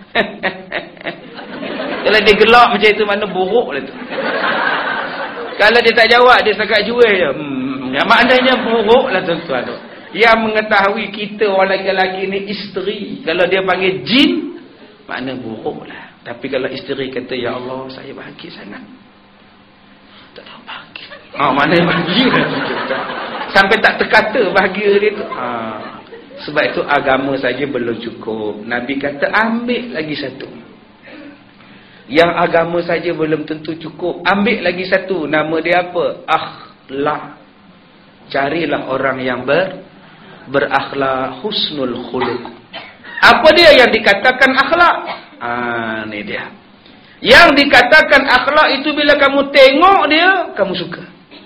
Kalau dia gelap macam itu, mana buruk lah tu. Kalau dia tak jawab, dia setakat jual je. Hmm, maknanya buruk lah tuan-tuan tu. Yang mengetahui kita orang lelaki ni isteri. Kalau dia panggil jin, makna buruk lah. Tapi kalau isteri kata, ya Allah, saya bahagia sangat. Tak tahu bahagia. Oh, mana bahagia lah. Sampai tak terkata bahagia dia tu. Ha. Sebab itu agama saja belum cukup. Nabi kata, ambil lagi satu. Yang agama saja belum tentu cukup. Ambil lagi satu. Nama dia apa? Akhlak. Carilah orang yang ber, berakhlak, husnul khuluq. Apa dia yang dikatakan akhlak? Ah, ni dia. Yang dikatakan akhlak itu bila kamu tengok dia, kamu suka.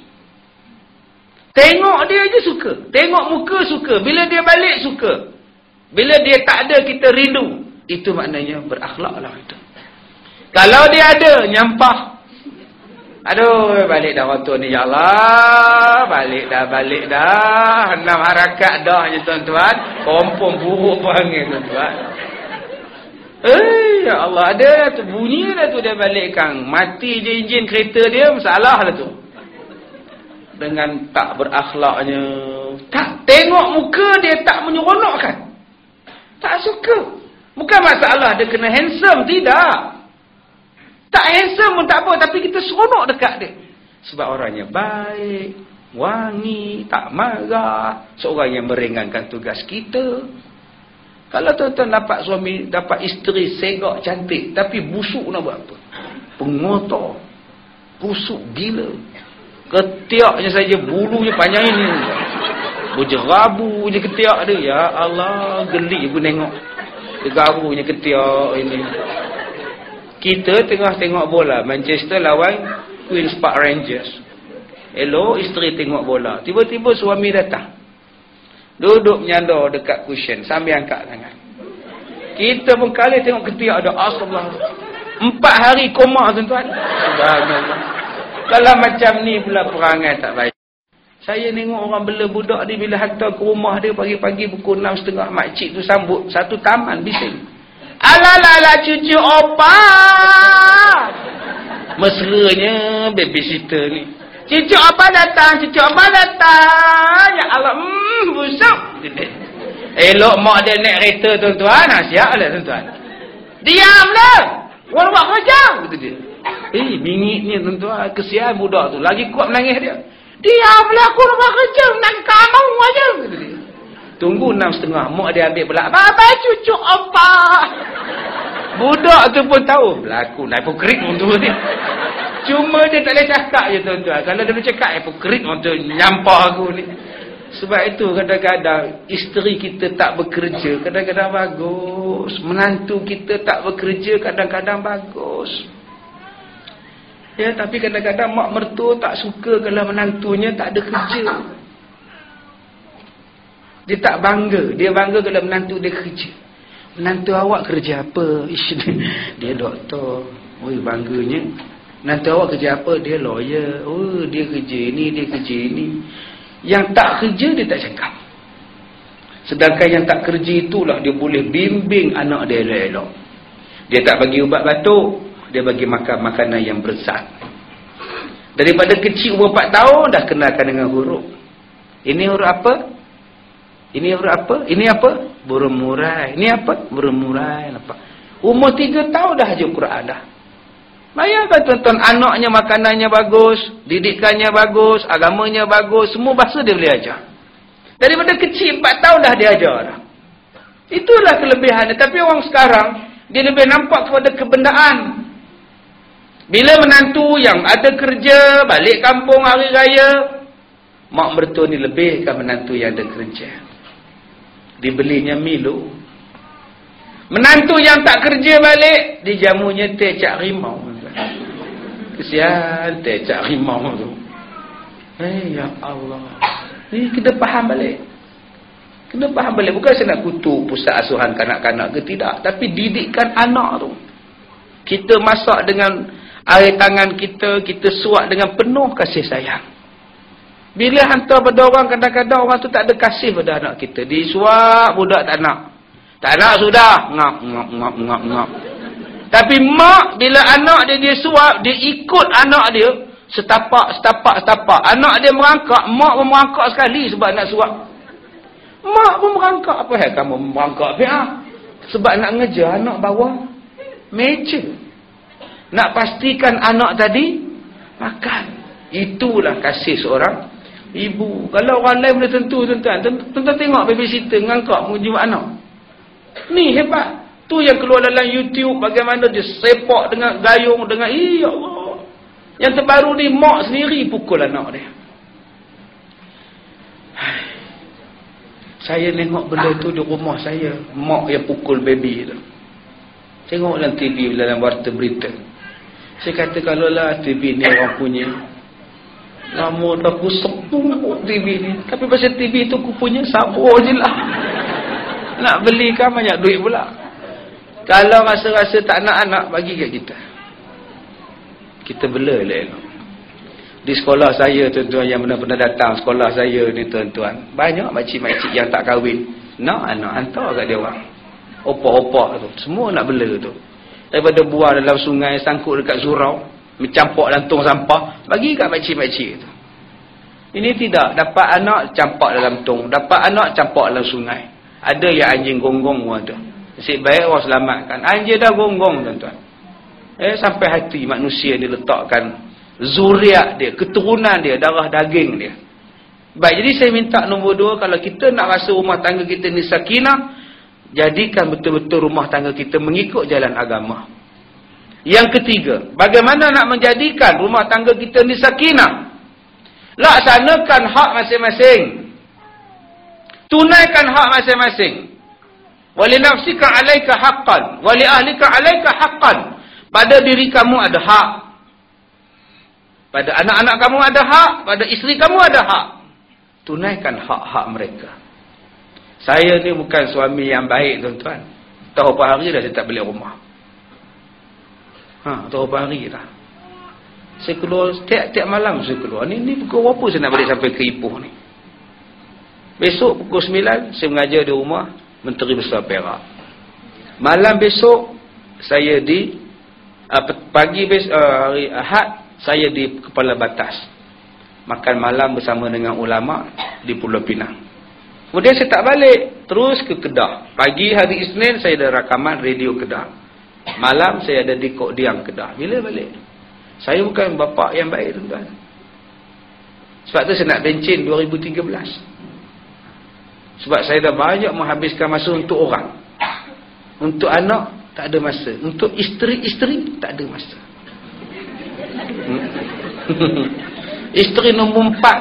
Tengok dia je suka. Tengok muka suka. Bila dia balik suka. Bila dia tak ada kita rindu. Itu maknanya berakhlaklah itu. Kalau dia ada, nyampah. Aduh, balik dah waktu ni, ya Allah. Balik dah, balik dah. Enam harakat dah je tuan-tuan. Kompong buruk panggil tuan-tuan. Eh, ya Allah, ada dah tu. Bunyi dah tu dia balik kang. Mati je enjin kereta dia, masalah dah tu. Dengan tak berakhlaknya. Tak, tengok muka dia tak menyeronokkan. Tak suka. Bukan masalah dia kena handsome, tidak. Tak handsome pun tak apa, tapi kita seronok dekat dia. Sebab orangnya baik, wangi, tak marah. Seorang yang meringankan tugas kita. Kalau tuan-tuan dapat suami, dapat isteri segak cantik, tapi busuk nak buat apa? Pengotor. Busuk gila. Ketiaknya saja, bulunya panjang ini. Berjerabu je ketiak dia. Ya Allah, geli pun tengok. Tergarunya ketiak ini. Kita tengah tengok bola. Manchester lawan Queen's Park Rangers. Elok isteri tengok bola. Tiba-tiba suami datang. Duduk menyandar dekat cushion sambil angkat tangan. Kita pun kali tengok ketiak ada. Astagfirullah. Empat hari koma tuan-tuan. Subhanallah. Kalau macam ni pula perangai tak baik. Saya tengok orang bela budak ni bila hantar ke rumah dia pagi-pagi pukul enam tiga puluh makcik tu sambut satu taman bising. Alalala cucu opa. Mesranya babysitter ni. Cucu opa datang, cucu opa datang. Ya Allah, hmm, busuk. Elok mak dia naik kereta tuan-tuan. Ha, siap lah tuan-tuan. Diamlah. Orang buat kerja. Kata dia. Eh, bingitnya tuan-tuan. Kesian budak tu. Lagi kuat menangis dia. Diamlah, aku nak buat kerja. Nak kamu aja. Kata dia. Tunggu enam setengah. Mak dia ambil pula. Baba cucu opa. Budak tu pun tahu. Berlaku. Hipokrit orang tu ni. Cuma dia tak boleh cakap je tuan-tuan. Kalau dia boleh cakap, hipokrit orang tu nyampah aku ni. Sebab itu kadang-kadang isteri kita tak bekerja. Kadang-kadang bagus. Menantu kita tak bekerja. Kadang-kadang bagus. Ya, tapi kadang-kadang mak mertua tak suka kalau menantunya tak ada kerja. Dia tak bangga. Dia bangga kalau menantu dia kerja. Menantu awak kerja apa? Ish, dia doktor. Oi, bangganya. Menantu awak kerja apa? Dia lawyer. Oh, dia kerja ini, dia kerja ini. Yang tak kerja, dia tak cakap. Sedangkan yang tak kerja itulah dia boleh bimbing anak dia elok-elok. Dia tak bagi ubat batuk. Dia bagi makan makanan yang berzat. Daripada kecil umur empat tahun, dah kenalkan dengan huruf. Ini huruf apa? Ini huruf apa? Ini apa? Burung murai. Ini apa? Burung murai. Apa? Umur tiga tahun dah haji Quran dah. Bayangkan tuan-tuan, anaknya makanannya bagus, didikannya bagus, agamanya bagus, semua bahasa dia boleh ajar. Daripada kecil empat tahun dah dia ajar dah. Itulah kelebihannya. Tapi orang sekarang, dia lebih nampak kepada kebendaan. Bila menantu yang ada kerja, balik kampung hari raya, mak mertua ni lebihkan menantu yang ada kerja. Dibelinya Milo. Menantu yang tak kerja balik, dijamunya teh cak rimau. Kesian teh cak rimau tu. Eh, ya Allah. Ni kena faham balik. Kena faham balik. Bukan saya nak kutuk pusat asuhan kanak-kanak ke tidak. Tapi didikkan anak tu. Kita masak dengan air tangan kita. Kita suap dengan penuh kasih sayang. Bila hantar pada orang, kadang-kadang orang tu tak ada kasih pada anak kita. Disuap, budak tak nak. Tak nak sudah. Ngap, ngap, ngap, ngap, ngap. Tapi mak, bila anak dia dia suap, dia ikut anak dia. Setapak, setapak, setapak. Anak dia merangkak, mak pun merangkak sekali sebab nak suap. Mak pun merangkak. Apa hal kamu merangkak? Ha? Sebab nak ngejar anak bawah meja. Nak pastikan anak tadi makan. Itulah kasih seorang ibu. Kalau orang lain boleh tentu, tuan-tuan. Tuan-tuan tengok babysitter ngangkak menguji anak. Ni hebat. Tu yang keluar dalam YouTube bagaimana dia sepak dengan gayung dengan ya Allah. Yang terbaru ni mak sendiri pukul anak dia. Saya tengok benda tu di rumah saya, mak yang pukul baby tu. Tengok dalam T V dalam warta berita. Saya kata kalau lah T V ni orang punya, lama dah aku sepuk T V ni. Tapi pasal T V tu aku punya sabar je lah. Nak belikan banyak duit pula. Kalau rasa-rasa tak nak anak, bagi kat kita. Kita bela elok. Di sekolah saya, tuan-tuan yang pernah-pernah datang sekolah saya ni, tuan-tuan, banyak makcik-makcik yang tak kahwin. Nak anak, hantar kat dia orang. Opak-opak tu. Semua nak bela tu. Daripada buang dalam sungai, sangkut dekat surau, mencampur dalam tong sampah, bagi kat makcik-makcik tu. Ini tidak. Dapat anak, campak dalam tong. Dapat anak, campak dalam sungai. Ada yang anjing gonggong pun ada. Nasib baik orang selamatkan. Anjing dah gonggong, tuan-tuan. Eh, sampai hati manusia diletakkan zuriat dia, keturunan dia, darah daging dia. Baik, jadi saya minta nombor dua, kalau kita nak rasa rumah tangga kita ni sakinah, jadikan betul-betul rumah tangga kita mengikut jalan agama. Yang ketiga, bagaimana nak menjadikan rumah tangga kita ni sakinah? Laksanakan hak masing-masing. Tunaikan hak masing-masing. Wali nafsika alaika haqqan, wali ahlika alaika haqqan. Pada diri kamu ada hak. Pada anak-anak kamu ada hak, pada isteri kamu ada hak. Tunaikan hak-hak mereka. Saya ni bukan suami yang baik, tuan-tuan. Tahu apa hari dah saya tak balik rumah. Ha, tahu apa hari dah. Saya keluar, tiap-tiap malam saya keluar. Ni, ni pukul berapa saya nak balik sampai ke Ipoh ni? Besok pukul sembilan, saya mengajar di rumah Menteri Besar Perak. Malam besok, saya di, uh, pagi besok, uh, hari Ahad, saya di Kepala Batas. Makan malam bersama dengan ulama di Pulau Pinang. Kemudian saya tak balik, terus ke Kedah. Pagi hari Isnin, saya ada rakaman radio Kedah. Malam, saya ada di Kok Diang Kedah. Bila balik? Saya bukan bapa yang baik, tuan-tuan. Sebab tu saya nak bencin dua ribu tiga belas. Sebab saya dah banyak menghabiskan masa untuk orang. Untuk anak, tak ada masa. Untuk isteri-isteri, tak ada masa. Hmm? Isteri nombor empat.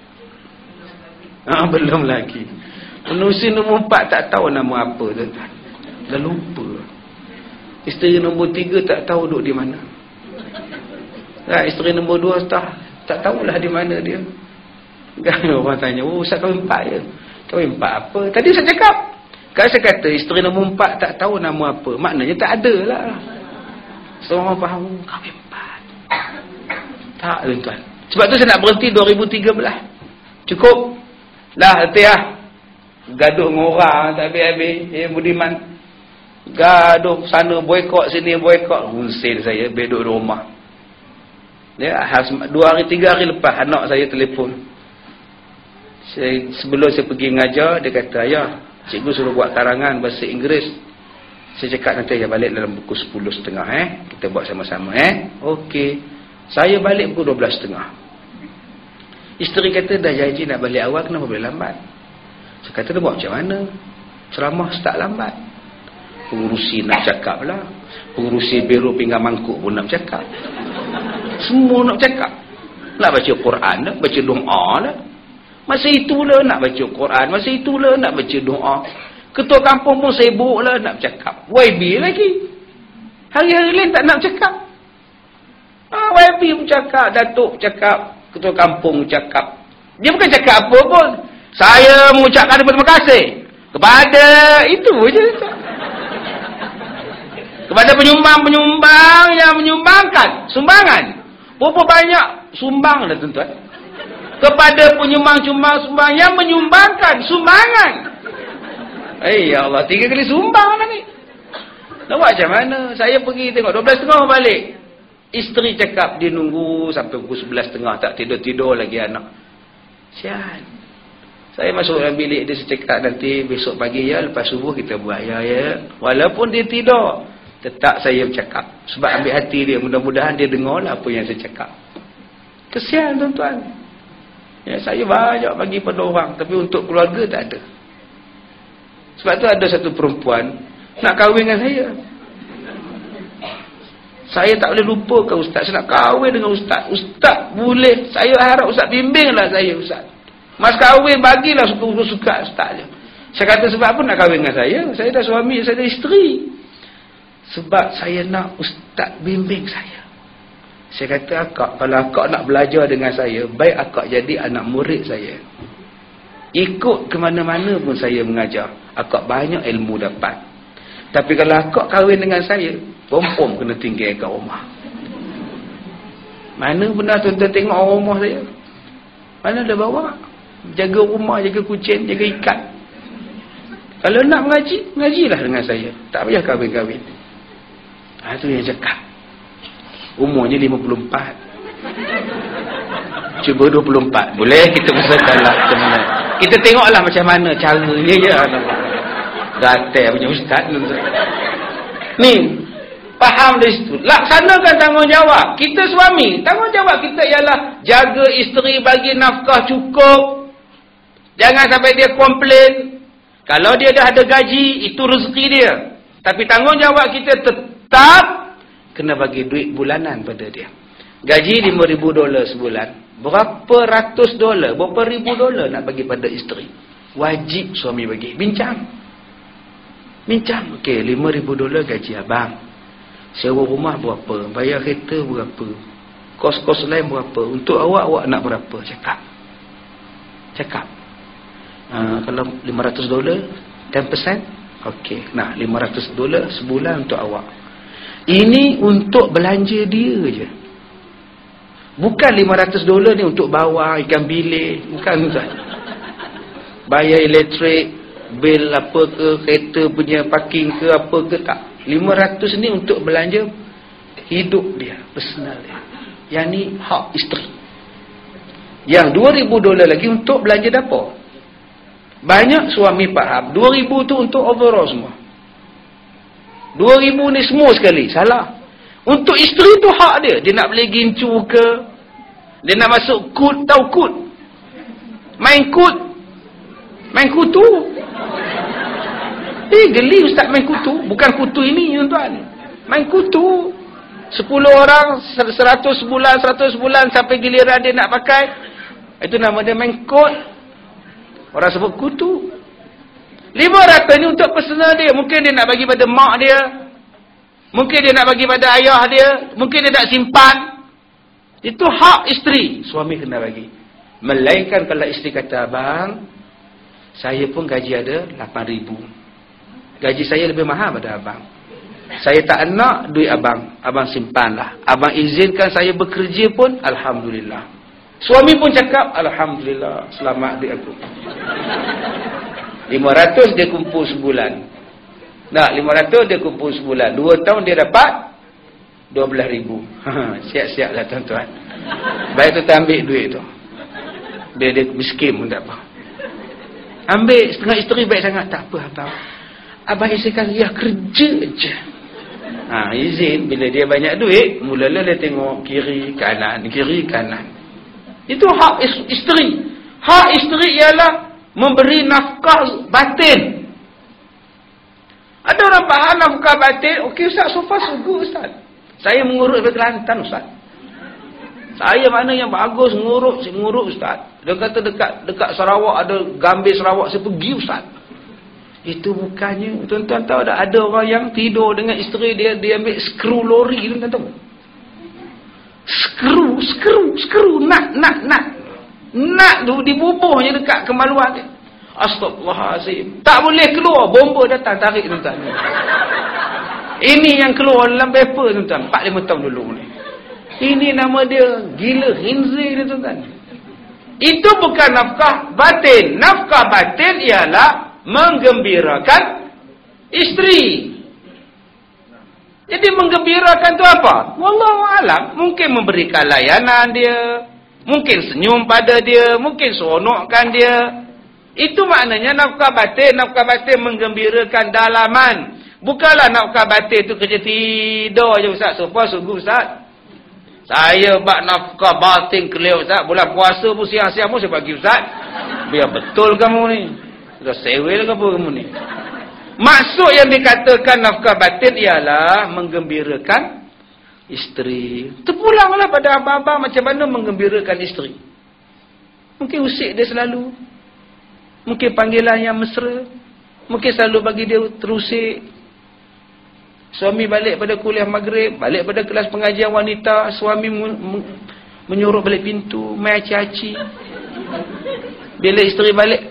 Ah, belum lagi. Penerusi nombor empat tak tahu nama apa, tuan-tuan. Dah lupa. Isteri nombor tiga tak tahu duduk di mana. Nah, isteri nombor dua tak, tak tahulah di mana dia. Kan orang tanya, oh Ustaz kahwin empat je. Kahwin empat apa? Tadi saya cakap. Kalau saya kata isteri nombor empat tak tahu nama apa, maknanya tak ada lah. Semua orang faham, oh, kahwin empat. Tak, tuan-tuan. Sebab tu saya nak berhenti dua ribu tiga belas. Cukup. Lah, hati lah. Gaduh dengan orang, tak habis-habis. Eh, Budiman. Gaduh sana, boykot sini, boykot. Hunsin saya, beduk di rumah. Ya, dua hari, tiga hari lepas, anak saya telefon. Saya, sebelum saya pergi mengajar, dia kata, ayah, cikgu suruh buat karangan bahasa Inggeris. Saya cakap nanti ayah balik dalam pukul sepuluh setengah, eh. Kita buat sama-sama, eh. Okey. Saya balik pukul dua belas setengah. Isteri kata, dah janji nak balik awal, kenapa boleh lambat? Saya kata, dia buat macam mana? Ceramah start lambat. Pengurusi nak cakap lah. Pengurusi biro pinggan mangkuk pun nak cakap. Semua nak cakap. Nak baca Quran lah, baca doa lah. Masa itulah nak baca Quran, masa itulah nak baca doa. Ketua kampung pun sibuk lah nak cakap. Y B lagi. Hari-hari lain tak nak cakap. Ah, Y B pun cakap, Datuk cakap, ketua kampung cakap. Dia bukan cakap apa pun. Saya mengucapkan terima kasih kepada itu je. Kepada penyumbang-penyumbang yang menyumbangkan sumbangan. Berapa banyak sumbang dah, tuan-tuan. Kepada penyumbang-penyumbang sumbang yang menyumbangkan sumbangan. Eh, ya Allah, tiga kali sumbang lah ni. Nak buat macam mana? Saya pergi tengok, dua belas setengah balik. Isteri cakap dia nunggu sampai pukul sebelas setengah, tak tidur-tidur lagi anak. Sial. Saya masuk dalam bilik dia, saya cakap nanti besok pagi ya, lepas subuh kita buat ya, ya. Walaupun dia tidur, tetap saya bercakap. Sebab ambil hati dia, mudah-mudahan dia dengar lah apa yang saya cakap. Kesian, tuan-tuan. Ya, saya banyak bagi pada orang, tapi untuk keluarga tak ada. Sebab tu ada satu perempuan nak kahwin dengan saya. Saya tak boleh lupakan ustaz. Saya nak kahwin dengan ustaz. Ustaz boleh. Saya harap ustaz bimbinglah saya, ustaz. Mas kahwin bagilah suka-suka ustaz je. Saya kata sebab apa nak kahwin dengan saya? Saya dah suami, saya dah isteri. Sebab saya nak ustaz bimbing saya. Saya kata akak, kalau akak nak belajar dengan saya, baik akak jadi anak murid saya. Ikut ke mana-mana pun saya mengajar. Akak banyak ilmu dapat. Tapi kalau akak kahwin dengan saya, pom-pom kena tinggal kat rumah. Mana pernah tuan-tuan tengok orang rumah saya? Mana ada bawa? Jaga rumah, jaga kucing, jaga ikat. Kalau nak mengaji, mengajilah dengan saya. Tak payah kahwin-kahwin. Ha, itu yang cakap. Umurnya lima puluh empat. Cuba dua puluh empat. Boleh kita usahakanlah. Kita tengoklah macam mana caranya je. Gatal punya ustaz. Ni, faham dari situ. Laksanakan tanggungjawab. Kita suami, tanggungjawab kita ialah jaga isteri, bagi nafkah cukup. Jangan sampai dia komplain. Kalau dia dah ada gaji, itu rezeki dia. Tapi tanggungjawab kita tetap kena bagi duit bulanan pada dia. Gaji lima ribu dolar sebulan. Berapa ratus dolar, berapa ribu dolar nak bagi pada isteri? Wajib suami bagi. Bincang. Bincang. Okey, lima ribu dolar gaji abang. Sewa rumah berapa? Bayar kereta berapa? Kos-kos lain berapa? Untuk awak, awak nak berapa? Cakap. Cakap. Uh, kalau lima ratus dolar, sepuluh peratus. Okey, nah lima ratus dolar sebulan untuk awak. Ini untuk belanja dia je. Bukan lima ratus dolar ni untuk bawa ikan bilik, bukan tuan. Bayar elektrik, bil apa ke, kereta punya parking ke apa ke, tak. lima ratus ni untuk belanja hidup dia, personal dia. Yang ni hak isteri. Yang dua ribu dolar lagi untuk belanja dapur. Banyak suami faham dua ribu tu untuk overall semua. dua ribu ni semua sekali. Salah. Untuk isteri tu hak dia. Dia nak beli gincu ke, dia nak masuk kut, tahu kut, main kut, main kutu. Eh geli ustaz main kutu. Bukan kutu ini tuan. Main kutu. Sepuluh orang, seratus bulan, seratus bulan sampai giliran dia nak pakai. Itu nama dia main kut. Orang sebut kutu. lima ratus ni untuk personal dia. Mungkin dia nak bagi pada mak dia. Mungkin dia nak bagi pada ayah dia. Mungkin dia nak simpan. Itu hak isteri. Suami kena bagi. Melainkan kalau isteri kata, abang, saya pun gaji ada lapan ribu. Gaji saya lebih mahal pada abang. Saya tak nak duit abang. Abang simpanlah. Abang izinkan saya bekerja pun, alhamdulillah. Suami pun cakap, alhamdulillah, selamat duit aku. lima ratus dia kumpul sebulan. Nah, lima ratus dia kumpul sebulan. Dua tahun dia dapat dua belas ribu. Siap-siap lah tuan-tuan. Baik tu ambil duit tu. Dia dia miskin pun tak apa. Ambil setengah isteri baik sangat. Tak apa abang. Abang izinkan dia kerja je. Ha, izin. Bila dia banyak duit, mula-mula dia tengok kiri kanan, kiri kanan. Itu hak isteri. Hak isteri ialah memberi nafkah batin. Ada orang faham nafkah batin. Okey ustaz, so far so good ustaz. Saya mengurut dari Kelantan ustaz. Saya mana yang bagus mengurut, saya mengurut ustaz. Dia kata dekat dekat Sarawak ada Gambir Sarawak, saya pergi ustaz. Itu bukannya, tuan-tuan tahu ada ada orang yang tidur dengan isteri dia, dia ambil skru lori, tuan-tuan tahu. Skru, skru, skru, nak, nak, nak. Nak tu dibubuhnya dekat kemaluan dia. Astagfirullahalazim. Tak boleh keluar, bomba datang tarik tuan-tuan. Ini yang keluar dalam paper tuan-tuan, empat lima tahun dulu ni. Ini nama dia gila khinzir ni tuan-tuan. Itu bukan nafkah batin. Nafkah batin ialah menggembirakan isteri. Jadi menggembirakan tu apa? Wallahu alam, mungkin memberikan layanan dia, mungkin senyum pada dia, mungkin seronokkan dia. Itu maknanya nafkah batin. Nafkah batin menggembirakan dalaman. Bukanlah nafkah batin tu kerja tidur je ustaz. So far so good ustaz. Saya bak nafkah batin clear ustaz. Bulan puasa pun siang-siang pun saya bagi ustaz. Biar betul kamu ni. Sudah sewel ke apa kamu ni? Maksud yang dikatakan nafkah batin ialah menggembirakan isteri. Terpulanglah pada abang-abang macam mana menggembirakan isteri. Mungkin usik dia selalu. Mungkin panggilan yang mesra. Mungkin selalu bagi dia terusik. Suami balik pada kuliah maghrib, balik pada kelas pengajian wanita, suami menyuruh balik pintu, main aci-aci. Bila isteri balik,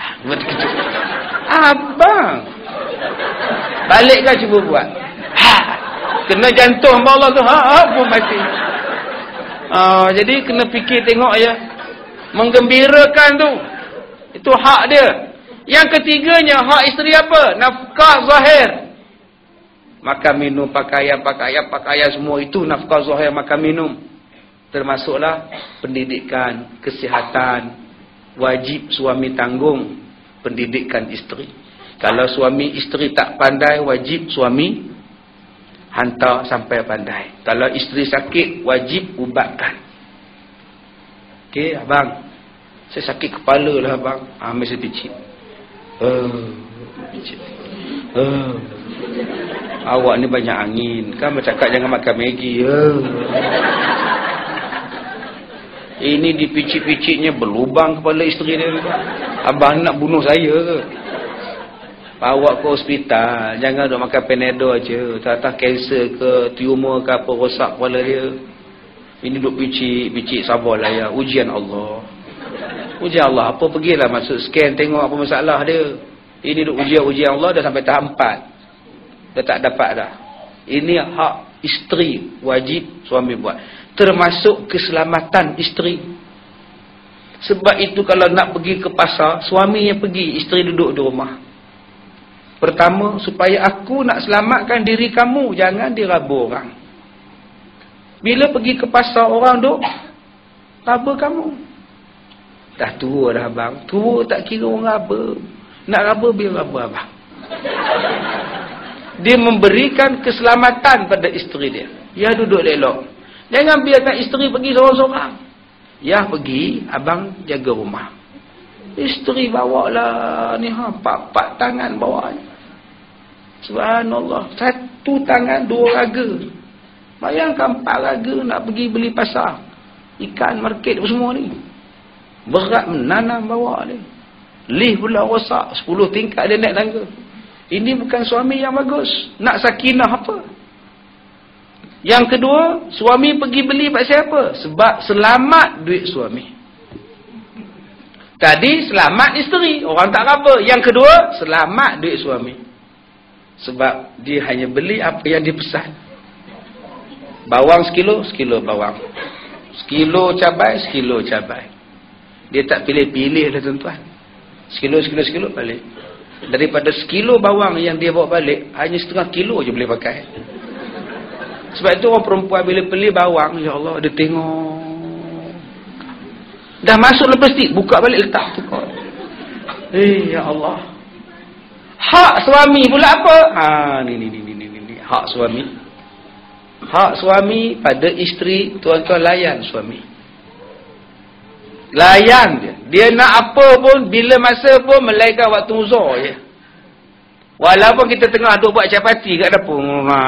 abang, balik kan cuba buat. Kena jantung hamba Allah tu, ha, ha pun mati. Uh, jadi kena fikir tengok ya. Menggembirakan tu, itu hak dia. Yang ketiganya, hak isteri apa? Nafkah zahir. Makan minum, pakaian, pakaian, pakaian semua itu nafkah zahir, makan minum. Termasuklah pendidikan, kesihatan. Wajib suami tanggung pendidikan isteri. Kalau suami isteri tak pandai, wajib suami hantar sampai pandai. Kalau isteri sakit, wajib ubatkan. Okey, abang. Saya sakit kepala lah abang. Ambil saya picit. Uh, picit. Uh. Awak ni banyak angin. Kan bercakap jangan makan Maggi. Uh. Ini dipicit-picitnya berlubang kepala isteri dia. Abang nak bunuh saya ke? Bawa ke hospital. Jangan duk makan Panadol je. Tak-tak kanser ke, tumor ke apa, rosak kepala dia. Ini duk picit-picit, sabarlah ya. Ujian Allah. Ujian Allah. Apa pergilah masuk scan tengok apa masalah dia. Ini duk ujian-ujian Allah dah sampai tahap empat. Dah tak dapat dah. Ini hak isteri wajib suami buat. Termasuk keselamatan isteri. Sebab itu kalau nak pergi ke pasar, suami yang pergi, isteri duduk di rumah. Pertama, supaya aku nak selamatkan diri kamu, jangan diraba orang. Bila pergi ke pasar, orang duk raba kamu. Dah tua dah abang. Tua tak kira orang raba. Nak raba, biar raba abang. Dia memberikan keselamatan pada isteri dia. Ya duduk elok. Jangan biarkan isteri pergi seorang-seorang. Ya pergi, abang jaga rumah. Isteri bawa lah ni ha, empat-empat tangan bawa. Subhanallah. Satu tangan, dua raga. Bayangkan empat raga nak pergi beli pasar. Ikan, market semua ni. Berat menanam bawa ni. Lift pula rosak. Sepuluh tingkat dia naik tangga. Ini bukan suami yang bagus. Nak sakinah apa? Yang kedua, suami pergi beli pasal apa? Sebab selamat duit suami. Tadi selamat isteri. Orang tak apa. Yang kedua, selamat duit suami. Sebab dia hanya beli apa yang dipesan. Bawang sekilo, sekilo bawang. Sekilo cabai, sekilo cabai. Dia tak pilih-pilih lah tuan-tuan. Sekilo, sekilo, sekilo balik. Daripada sekilo bawang yang dia bawa balik, hanya setengah kilo je boleh pakai. Sebab itu orang perempuan bila beli bawang, ya Allah, dia tengok. Dah masuk lepas tik, buka balik letak tu. Eh, ya Allah. Hak suami pula apa? Ha, ni ni ni ni ni ni. Hak suami. Hak suami pada isteri, tuan-tuan layan suami. Layan dia. Dia nak apa pun, bila masa pun, melainkan waktu uzur je. Walaupun kita tengah duk buat capati kat dapur.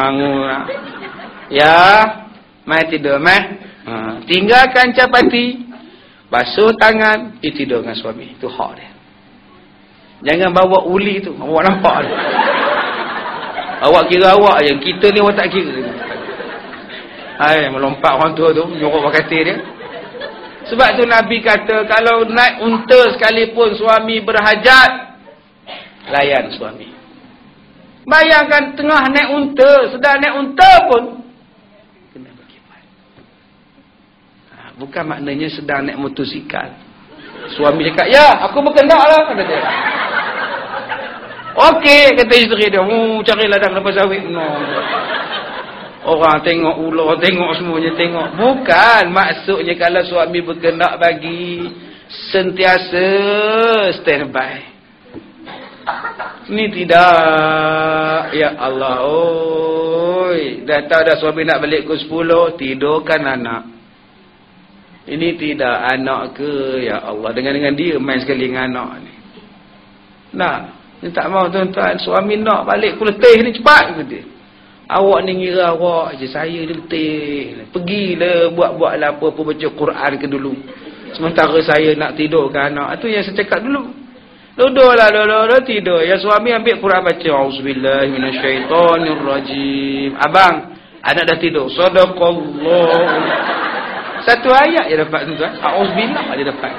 Ya, mai tidur, mai. Ha, tinggalkan capati, basuh tangan, pergi tidur dengan suami. Itu hak dia. Jangan bawa uli tu. Awak nampak tu. Awak kira awak je. Kita ni awak tak kira. Hai, melompat orang tua tu, nyorok berkatil dia. Sebab tu Nabi kata, kalau naik unta sekalipun suami berhajat, layan suami. Bayangkan tengah naik unta, sedang naik unta pun, kena bagi buat. Ha, bukan maknanya sedang naik motosikal. Suami cakap, ya, aku berkendak lah, kata dia. Okey, kata isteri dia, oh, cari ladang lepas sawit. No. Orang tengok ular, tengok semuanya tengok. Bukan maksudnya kalau suami berkendak bagi, sentiasa standby. Ini tidak. Ya Allah, oi, dah tahu dah suami nak balik ke sepuluh, tidurkan anak. Ini tidak anak ke, ya Allah, dengan-dengan dia main sekali dengan anak ni. Nah, dia tak mau tuan-tuan, suami nak balik ku letih ni cepat ke dia. Awak ni ngira awak je, saya ni letih. Pergilah buat-buatlah apa-apa, baca Quran ke dulu. Sementara saya nak tidurkan anak. Itu yang saya cakap dulu. Duduklah, duduk, tidur. Ya suami ambil Quran baca. Auzubillahi minasyaitonirrajim. Abang, anak dah tidur. Sadaqallah. Satu ayat je dapat tuan. Auzubillah dia dapat.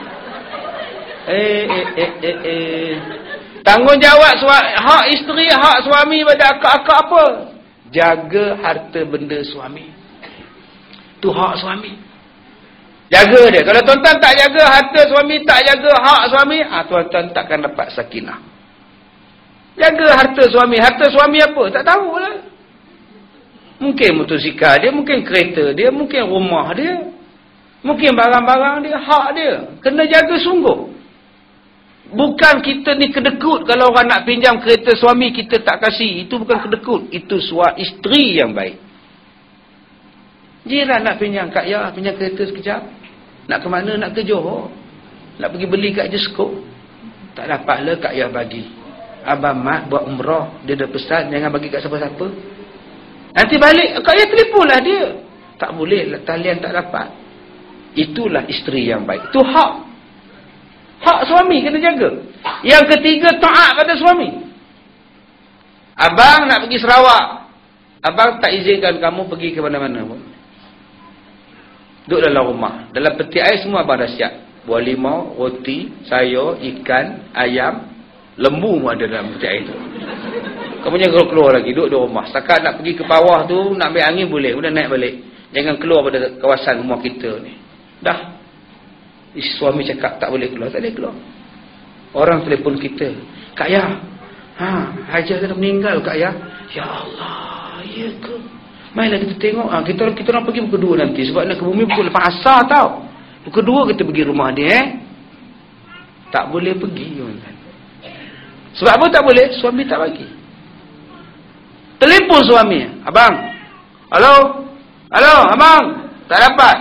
Eh, eh, eh, eh, eh. Tanggungjawab hak isteri, hak suami pada akak-akak apa? Jaga harta benda suami. Tu hak suami. Jaga dia. Kalau tuan-tuan tak jaga harta suami, tak jaga hak suami, ah tuan-tuan takkan dapat sakinah. Jaga harta suami. Harta suami apa? Tak tahulah. Mungkin motosikal dia, mungkin kereta dia, mungkin rumah dia, mungkin barang-barang dia, hak dia. Kena jaga sungguh. Bukan kita ni kedekut kalau orang nak pinjam kereta suami kita tak kasih. Itu bukan kedekut. Itu suami isteri yang baik. Jiran nak pinjam, Kak Ya, pinjam kereta sekejap. Nak ke mana? Nak ke Johor. Nak pergi beli kat Jesko. Tak dapatlah Kak Ya bagi. Abang Mat buat umrah, dia dah pesan jangan bagi kat siapa-siapa. Nanti balik Kak Ya telefonlah dia. Tak boleh, talian tak dapat. Itulah isteri yang baik. Itu hak. Hak suami kena jaga. Yang ketiga, taat pada suami. Abang nak pergi Sarawak, abang tak izinkan kamu pergi ke mana-mana pun. Duduk dalam rumah. Dalam peti air semua abang dah siap. buah limau, roti, sayur, ikan, ayam, lembu pun ada dalam peti air tu. Kamu jangan keluar lagi, duduk di rumah. Setakat nak pergi ke bawah tu, nak ambil angin boleh, kemudian naik balik. Jangan keluar pada kawasan rumah kita ni. Dah. Suami cakap tak boleh keluar, tak boleh keluar. Orang telefon kita, Kak Ya, ha, Hajar kena meninggal Kak Ya. Ya Allah, ya ke? Mainlah kita tengok. Ha, kita kita orang pergi pukul dua nanti. Sebab nak ke bumi pukul lepas asar tau. Pukul dua kita pergi rumah dia. Eh? Tak boleh pergi. Sebab apa tak boleh? Suami tak bagi. Telefon suami. Abang. Halo? Halo, abang. Tak dapat.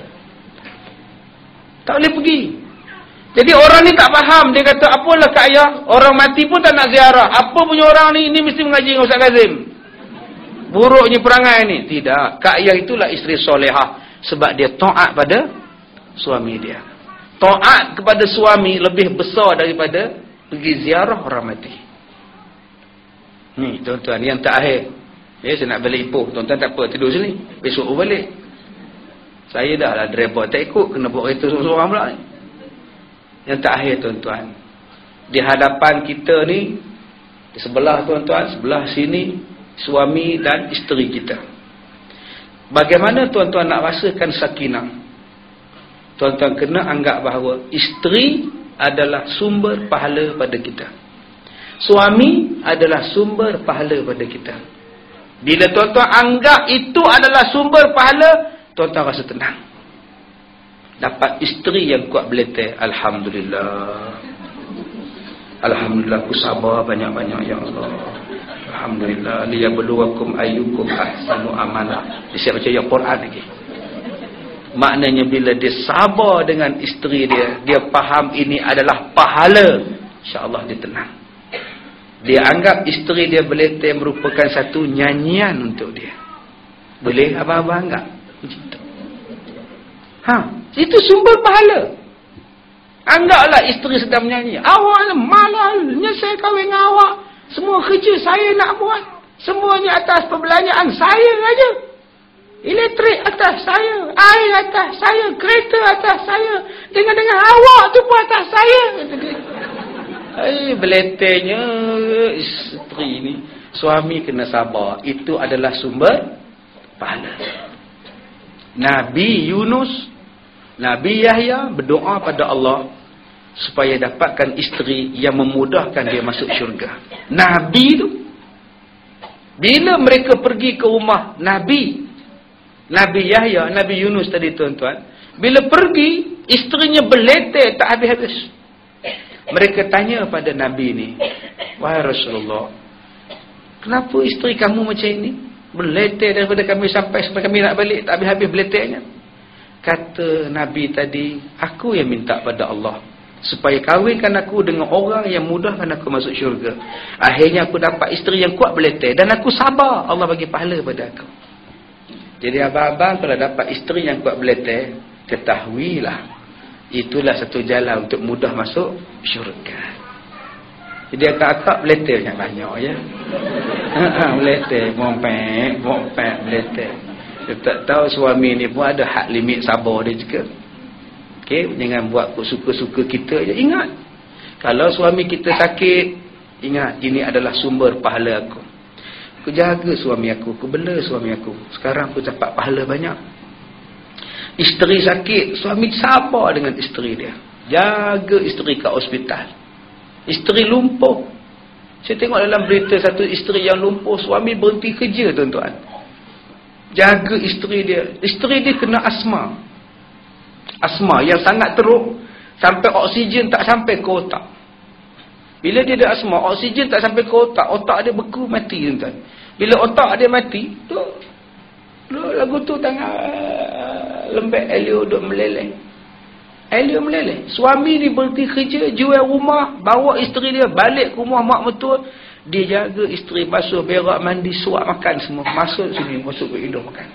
Tak boleh pergi. Jadi orang ni tak faham. Dia kata, apalah Kak Ayah? Orang mati pun tak nak ziarah. Apa punya orang ni? Ini mesti mengaji dengan Ustaz Kazim. Buruknya perangai ni. Tidak. Kak Ayah itulah isteri solehah. Sebab dia taat pada suami dia. Taat kepada suami lebih besar daripada pergi ziarah orang mati. Ni tuan-tuan, yang terakhir. Ya, saya nak balik Ipoh. Tuan-tuan tak apa, tidur sini. Besok balik. Saya dah lah driver tak ikut. Kena bawa kereta seorang-seorang pula ni. Yang terakhir tuan-tuan. Di hadapan kita ni, di sebelah tuan-tuan, sebelah sini, suami dan isteri kita. Bagaimana tuan-tuan nak rasakan sakinah? Tuan-tuan kena anggap bahawa isteri adalah sumber pahala pada kita. Suami adalah sumber pahala pada kita. Bila tuan-tuan anggap itu adalah sumber pahala, tuan-tuan rasa tenang. Dapat isteri yang kuat beletih. Alhamdulillah. Alhamdulillah aku sabar banyak-banyak ya Allah. Alhamdulillah. Liyabluwakum ayyukum ahsanu amala. Dia siap baca ayat Quran lagi. Maknanya bila dia sabar dengan isteri dia, dia faham ini adalah pahala. InsyaAllah dia tenang. Dia anggap isteri dia beletih merupakan satu nyanyian untuk dia. Boleh abang-abang anggap? Begitu. Ha, itu sumber pahala. Anggaplah isteri sedang menyanyi. Awak malalnya saya kahwin dengan awak. Semua kerja saya nak buat. Semuanya atas perbelanjaan saya saja. Elektrik atas saya. Air atas saya. Kereta atas saya. Dengan-dengan awak tu pun atas saya. Eh, beletihnya isteri ni. Suami kena sabar. Itu adalah sumber pahala. Nabi Yunus, Nabi Yahya berdoa pada Allah supaya dapatkan isteri yang memudahkan dia masuk syurga. Nabi tu, bila mereka pergi ke rumah Nabi, Nabi Yahya, Nabi Yunus tadi tuan-tuan, bila pergi, isterinya beletih tak habis-habis. Mereka tanya pada Nabi ni, wahai Rasulullah, kenapa isteri kamu macam ini? Beletih daripada kami sampai sampai kami nak balik, tak habis-habis beletihnya. Kata Nabi tadi, aku yang minta pada Allah supaya kahwinkan aku dengan orang yang mudahkan aku masuk syurga. Akhirnya aku dapat isteri yang kuat beletih dan aku sabar, Allah bagi pahala pada aku. Jadi abang-abang kalau dapat isteri yang kuat beletih, ketahuilah itulah satu jalan untuk mudah masuk syurga. Jadi akak-akak beletih banyak ya. Ha, beletih, mompek, mompek, beletih. Dia tak tahu suami ni pun ada hak limit sabar dia juga. Okey, jangan buat suka-suka kita je. Ingat, kalau suami kita sakit, ingat ini adalah sumber pahala aku. Aku jaga suami aku, aku bela suami aku. Sekarang aku dapat pahala banyak. Isteri sakit, suami sabar dengan isteri dia. Jaga isteri kat hospital. Isteri lumpuh. Saya tengok dalam berita satu isteri yang lumpuh, suami berhenti kerja tuan-tuan. Jaga isteri dia. Isteri dia kena asma. Asma yang sangat teruk sampai oksigen tak sampai ke otak. Bila dia ada asma, oksigen tak sampai ke otak, otak dia beku mati tuan-tuan. Bila otak dia mati, tu lagu tu tangan lembek Elio duk meleleh. Elio meleleh. Suami ni berhenti kerja, jual rumah, bawa isteri dia balik ke rumah mak mertua. Dia jaga isteri basuh, berak, mandi, suap, makan semua. Masuk sini, masuk ke hidung makan.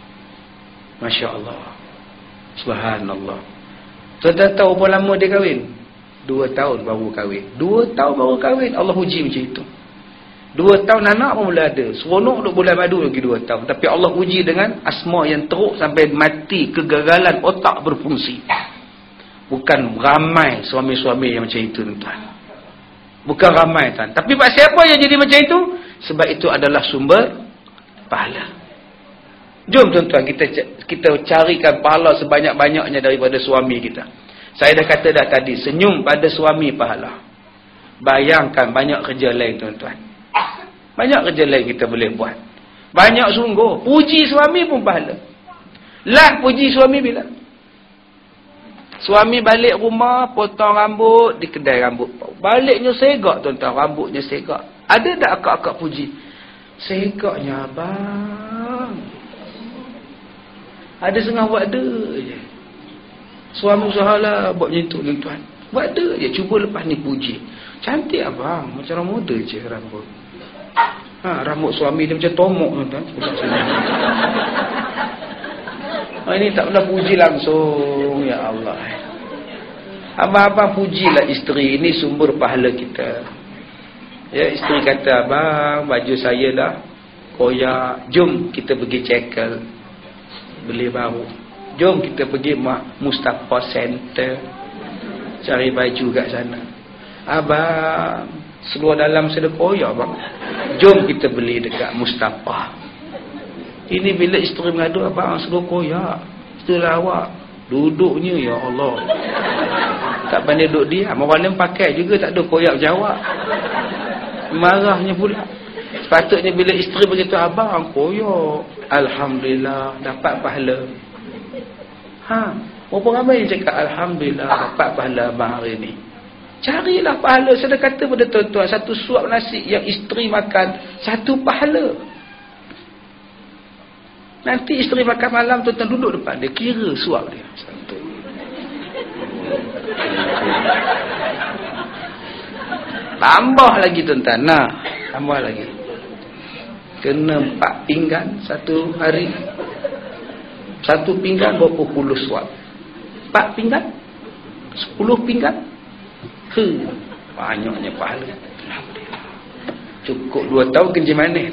Masya Allah. Subhanallah. Tuan-tuan tahu berapa lama dia kahwin? Dua tahun baru kahwin. Dua tahun baru kahwin. Allah uji macam itu. Dua tahun anak pun boleh ada. Seronok duk bulan madu lagi dua tahun. Tapi Allah uji dengan asma yang teruk sampai mati, kegagalan otak berfungsi. Bukan ramai suami-suami yang macam itu, tuan. Bukan ramai, tuan. Tapi siapa yang jadi macam itu? Sebab itu adalah sumber pahala. Jom tuan-tuan, kita kita carikan pahala sebanyak-banyaknya daripada suami kita. Saya dah kata dah tadi, senyum pada suami pahala. Bayangkan banyak kerja lain, tuan-tuan. Banyak kerja lain kita boleh buat. Banyak sungguh. Puji suami pun pahala. Lah puji suami bila? Suami balik rumah, potong rambut di kedai rambut. Baliknya segak, tuan-tuan, rambutnya segak. Ada tak akak-akak puji? Segaknya abang. Ada setengah buat ada je. Suami usahalah buat macam tu, tuan. Buat ada je. Cuba lepas ni puji. Cantik abang. Macam orang muda je rambut. Ha, rambut suami dia macam tomok, tuan. Ha, ini tak pernah puji langsung. Ya Allah. Abang-abang pujilah isteri. Ini sumber pahala kita. Ya, isteri kata, abang, baju saya dah koyak. Jom kita pergi cekel. Beli baru. Jom kita pergi Mustafa Center. Cari baju kat sana. Abang, seluar dalam saya dah koyak, abang. Jom kita beli dekat Mustafa. Ini bila isteri mengadu, abang, seluar koyak. Setelah awak. Duduknya, ya Allah. Tak pandai duduk diam. Orang lain pakai juga tak ada koyak jawab. Marahnya pula. Sepatutnya bila isteri begitu, abang, koyak. Alhamdulillah, dapat pahala. Ha, berapa ramai yang cakap, Alhamdulillah, dapat pahala abang hari ni. Carilah pahala. Saya dah kata pada tuan-tuan, satu suap nasi yang isteri makan, satu pahala. Nanti isteri makan malam, tuan-tuan duduk depan dia, kira suap dia. Satu. Tambah lagi, tuan-tuan. Nah, tambah lagi. Kena empat pinggan satu hari. Satu pinggan berapa puluh suap. Empat pinggan. Sepuluh pinggan. He, banyaknya pahala. Cukup dua tahun kerja manis.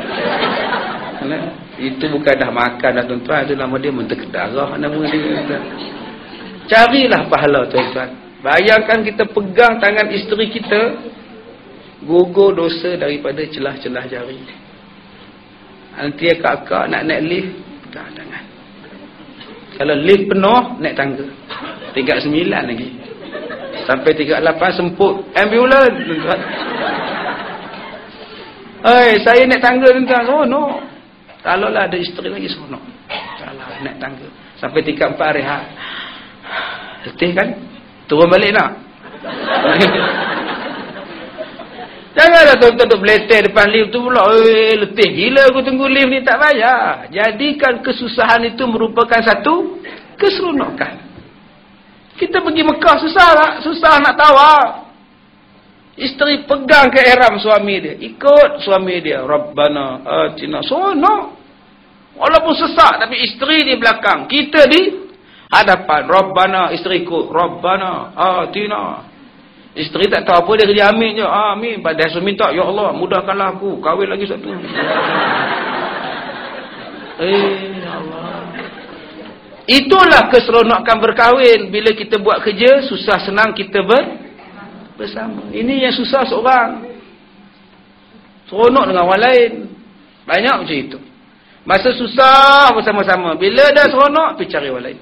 Itu bukan dah makan dah, tuan-tuan. Itu nama dia mentega darah. Nama dia. Carilah pahala, tuan-tuan. Bayangkan kita pegang tangan isteri kita. Gugur dosa daripada celah-celah jari. Nanti kakak nak naik lift, pegang tangan. Kalau lift penuh, naik tangga. Tiga sembilan lagi. Sampai tiga lapan semput. Ambulan, tuan-tuan. Hei, saya naik tangga, tuan-tuan. Seronok. Kalau lah ada isteri lagi, seronok. Kalau naik tangga. Sampai tiga empat rehat. Letih kan? Turun balik nak? Janganlah tuan-tuan duk beleteh depan lift tu pula. Eh, letih gila aku tunggu lift ni, tak payah. Jadikan kesusahan itu merupakan satu keseronokan. Kita pergi Mekah susah tak? Susah nak tawaf. Isteri pegang ke ihram suami dia. Ikut suami dia. Rabbana atina. Seronok. Walaupun sesak, tapi isteri di belakang. Kita di hadapan. Rabbana, isteri ikut. Rabbana atina. Isteri tak tahu apa, dia kerja amin je. Amin. Padahal suami minta, ya Allah, mudahkanlah aku. Kahwin lagi satu. Eh, ya Allah. Itulah keseronokan berkahwin. Bila kita buat kerja, susah senang kita ber bersama. Ini yang susah seorang. Seronok dengan orang lain. Banyak macam itu. Masa susah bersama-sama. Bila dah seronok, pergi cari orang lain.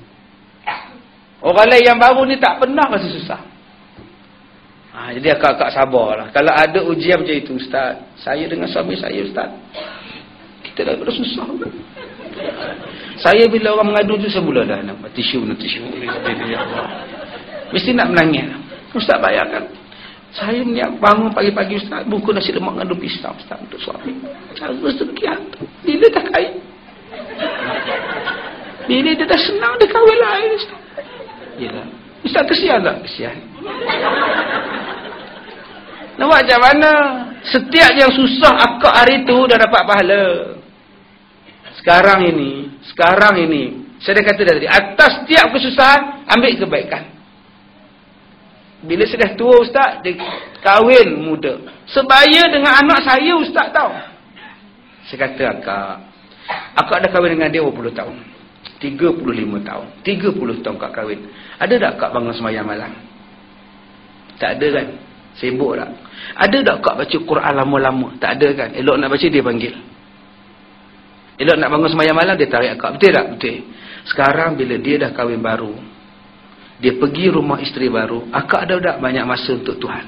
Orang lain yang baru ni tak pernah rasa susah. Ha, jadi akak-akak sabarlah. Kalau ada ujian macam itu, Ustaz, saya dengan suami saya, Ustaz, kita dah pada susah. Saya bila orang mengadu tu, saya mula dah nampak tisu, tisu. Mesti nak menangis. Ustaz bayangkan, saya ni bangun pagi-pagi, Ustaz, buku nasi lemak mengadu pisang, Ustaz, untuk suami. Cara sekian. Bila dah kaya? Bila dia dah senang, dia kahwin lain, Ustaz. Yelah. Ustaz kesian tak? Kesian. Nak buat macam mana? Setiap yang susah akak hari tu dah dapat pahala. Sekarang ini, sekarang ini, saya dah kata dah tadi, atas setiap kesusahan, ambil kebaikan. Bila saya dah tua, Ustaz, dia kahwin muda. Sebaya dengan anak saya, Ustaz tahu. Saya kata akak, akak dah kahwin dengan dia dua puluh tahun. tiga puluh lima tahun, tiga puluh tahun kak kahwin. Ada tak kak bangun sembahyang malam? Tak ada kan? Sibuk tak? Ada tak kak baca Quran lama-lama? Tak ada kan? Elok nak baca dia panggil. Elok nak bangun sembahyang malam dia tarik akak. Betul tak? Betul. Sekarang bila dia dah kahwin baru, dia pergi rumah isteri baru, akak ada tak banyak masa untuk Tuhan?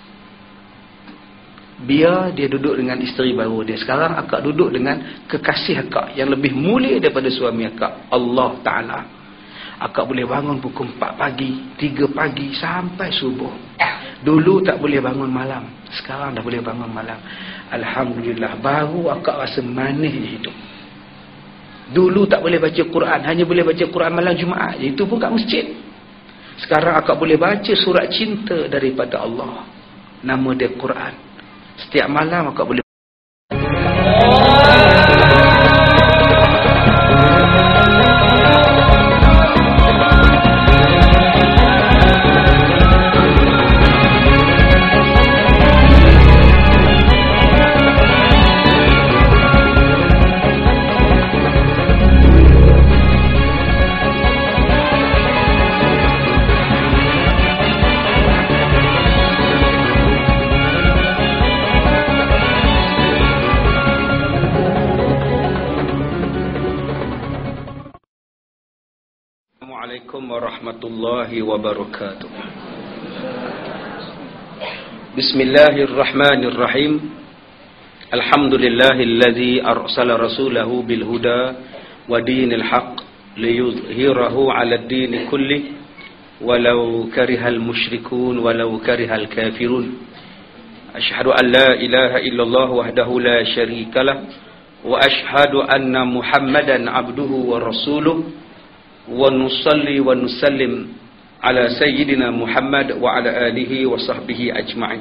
Biar dia duduk dengan isteri baru dia. Sekarang akak duduk dengan kekasih akak yang lebih mulia daripada suami akak, Allah Ta'ala. Akak boleh bangun pukul empat pagi, tiga pagi sampai subuh. Dulu tak boleh bangun malam, sekarang dah boleh bangun malam. Alhamdulillah, baru akak rasa manis di hidup. Dulu tak boleh baca Quran, hanya boleh baca Quran malam Jumaat, itu pun kat masjid. Sekarang akak boleh baca surat cinta daripada Allah, nama dia Quran. Setiap malam akak boleh. Assalamualaikum warahmatullahi wabarakatuh. Bismillahirrahmanirrahim. Alhamdulillahilladzi arsala rasulahu bil huda wa dinil haqq liyuzhirahu 'alad din kulli walau karihal musyrikun walau karihal kafirun. Asyhadu an la ilaha illallah wahdahu la syarikalah wa asyhadu anna Muhammadan abduhu wa rasuluh. Wa nusalli wa nusallim ala sayyidina Muhammad wa ala alihi wa sahbihi ajma'in.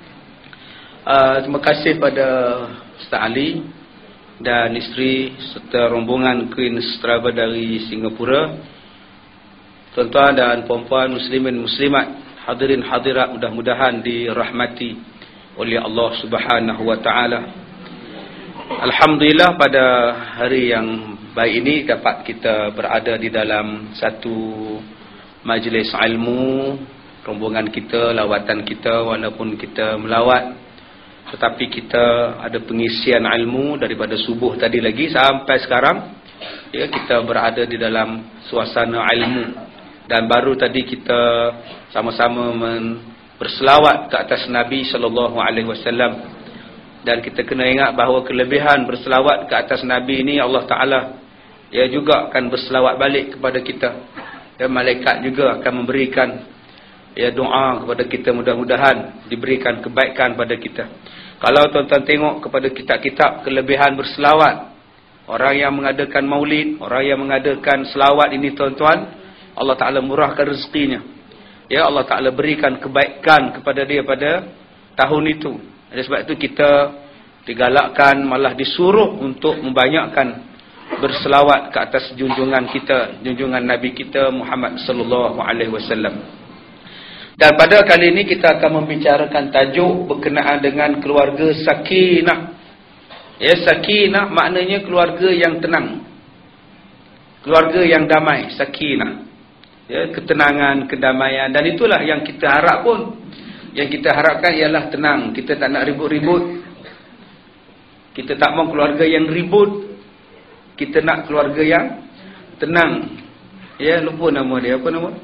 Uh, terima kasih pada Ustaz Ali dan isteri serta rombongan Queen's Travel dari Singapura. Tuan-tuan dan puan-puan muslimin muslimat, hadirin hadirat, mudah-mudahan dirahmati oleh Allah Subhanahu wa taala. Alhamdulillah, pada hari yang baik ini dapat kita berada di dalam satu majlis ilmu, rombongan kita, lawatan kita, walaupun kita melawat, tetapi kita ada pengisian ilmu daripada subuh tadi lagi sampai sekarang. Ya, kita berada di dalam suasana ilmu, dan baru tadi kita sama-sama berselawat ke atas Nabi sallallahu alaihi wasallam. Dan kita kena ingat bahawa kelebihan berselawat ke atas Nabi ini, Allah Ta'ala dia juga akan berselawat balik kepada kita, dan malaikat juga akan memberikan ya doa kepada kita, mudah-mudahan diberikan kebaikan pada kita. Kalau tuan-tuan tengok kepada kitab-kitab kelebihan berselawat, orang yang mengadakan maulid, orang yang mengadakan selawat ini, tuan-tuan, Allah Ta'ala murahkan rezekinya. Ya, Allah Ta'ala berikan kebaikan kepada dia pada tahun itu. Oleh sebab itu kita digalakkan, malah disuruh untuk membanyakkan berselawat ke atas junjungan kita, junjungan Nabi kita Muhammad sallallahu alaihi wasallam. Dan pada kali ini kita akan membicarakan tajuk berkenaan dengan keluarga sakinah. Ya, sakinah maknanya keluarga yang tenang, keluarga yang damai, sakinah. Ya, ketenangan, kedamaian, dan itulah yang kita harap pun. Yang kita harapkan ialah tenang. Kita tak nak ribut-ribut. Kita tak mahu keluarga yang ribut. Kita nak keluarga yang tenang. Ya, lupa nama dia. Apa nama?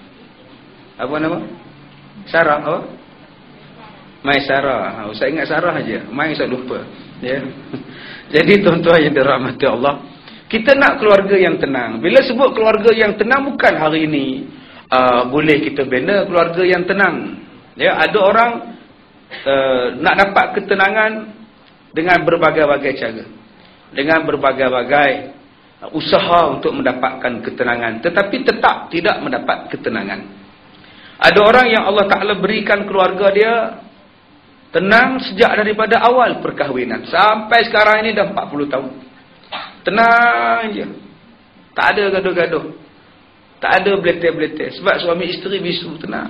Apa nama? Sarah. Apa? Mai Sarah. Saya ingat Sarah aja. Mai saya lupa. Ya. Jadi tuan-tuan yang dirahmati Allah, kita nak keluarga yang tenang. Bila sebut keluarga yang tenang, bukan hari ini uh, boleh kita bina keluarga yang tenang. Ya, ada orang uh, nak dapat ketenangan dengan berbagai-bagai cara, dengan berbagai-bagai uh, usaha untuk mendapatkan ketenangan, tetapi tetap tidak mendapat ketenangan. Ada orang yang Allah Ta'ala berikan keluarga dia tenang sejak daripada awal perkahwinan sampai sekarang ini dah empat puluh tahun. Tenang je, tak ada gaduh-gaduh, tak ada beletir-beletir, sebab suami isteri bisu, tenang.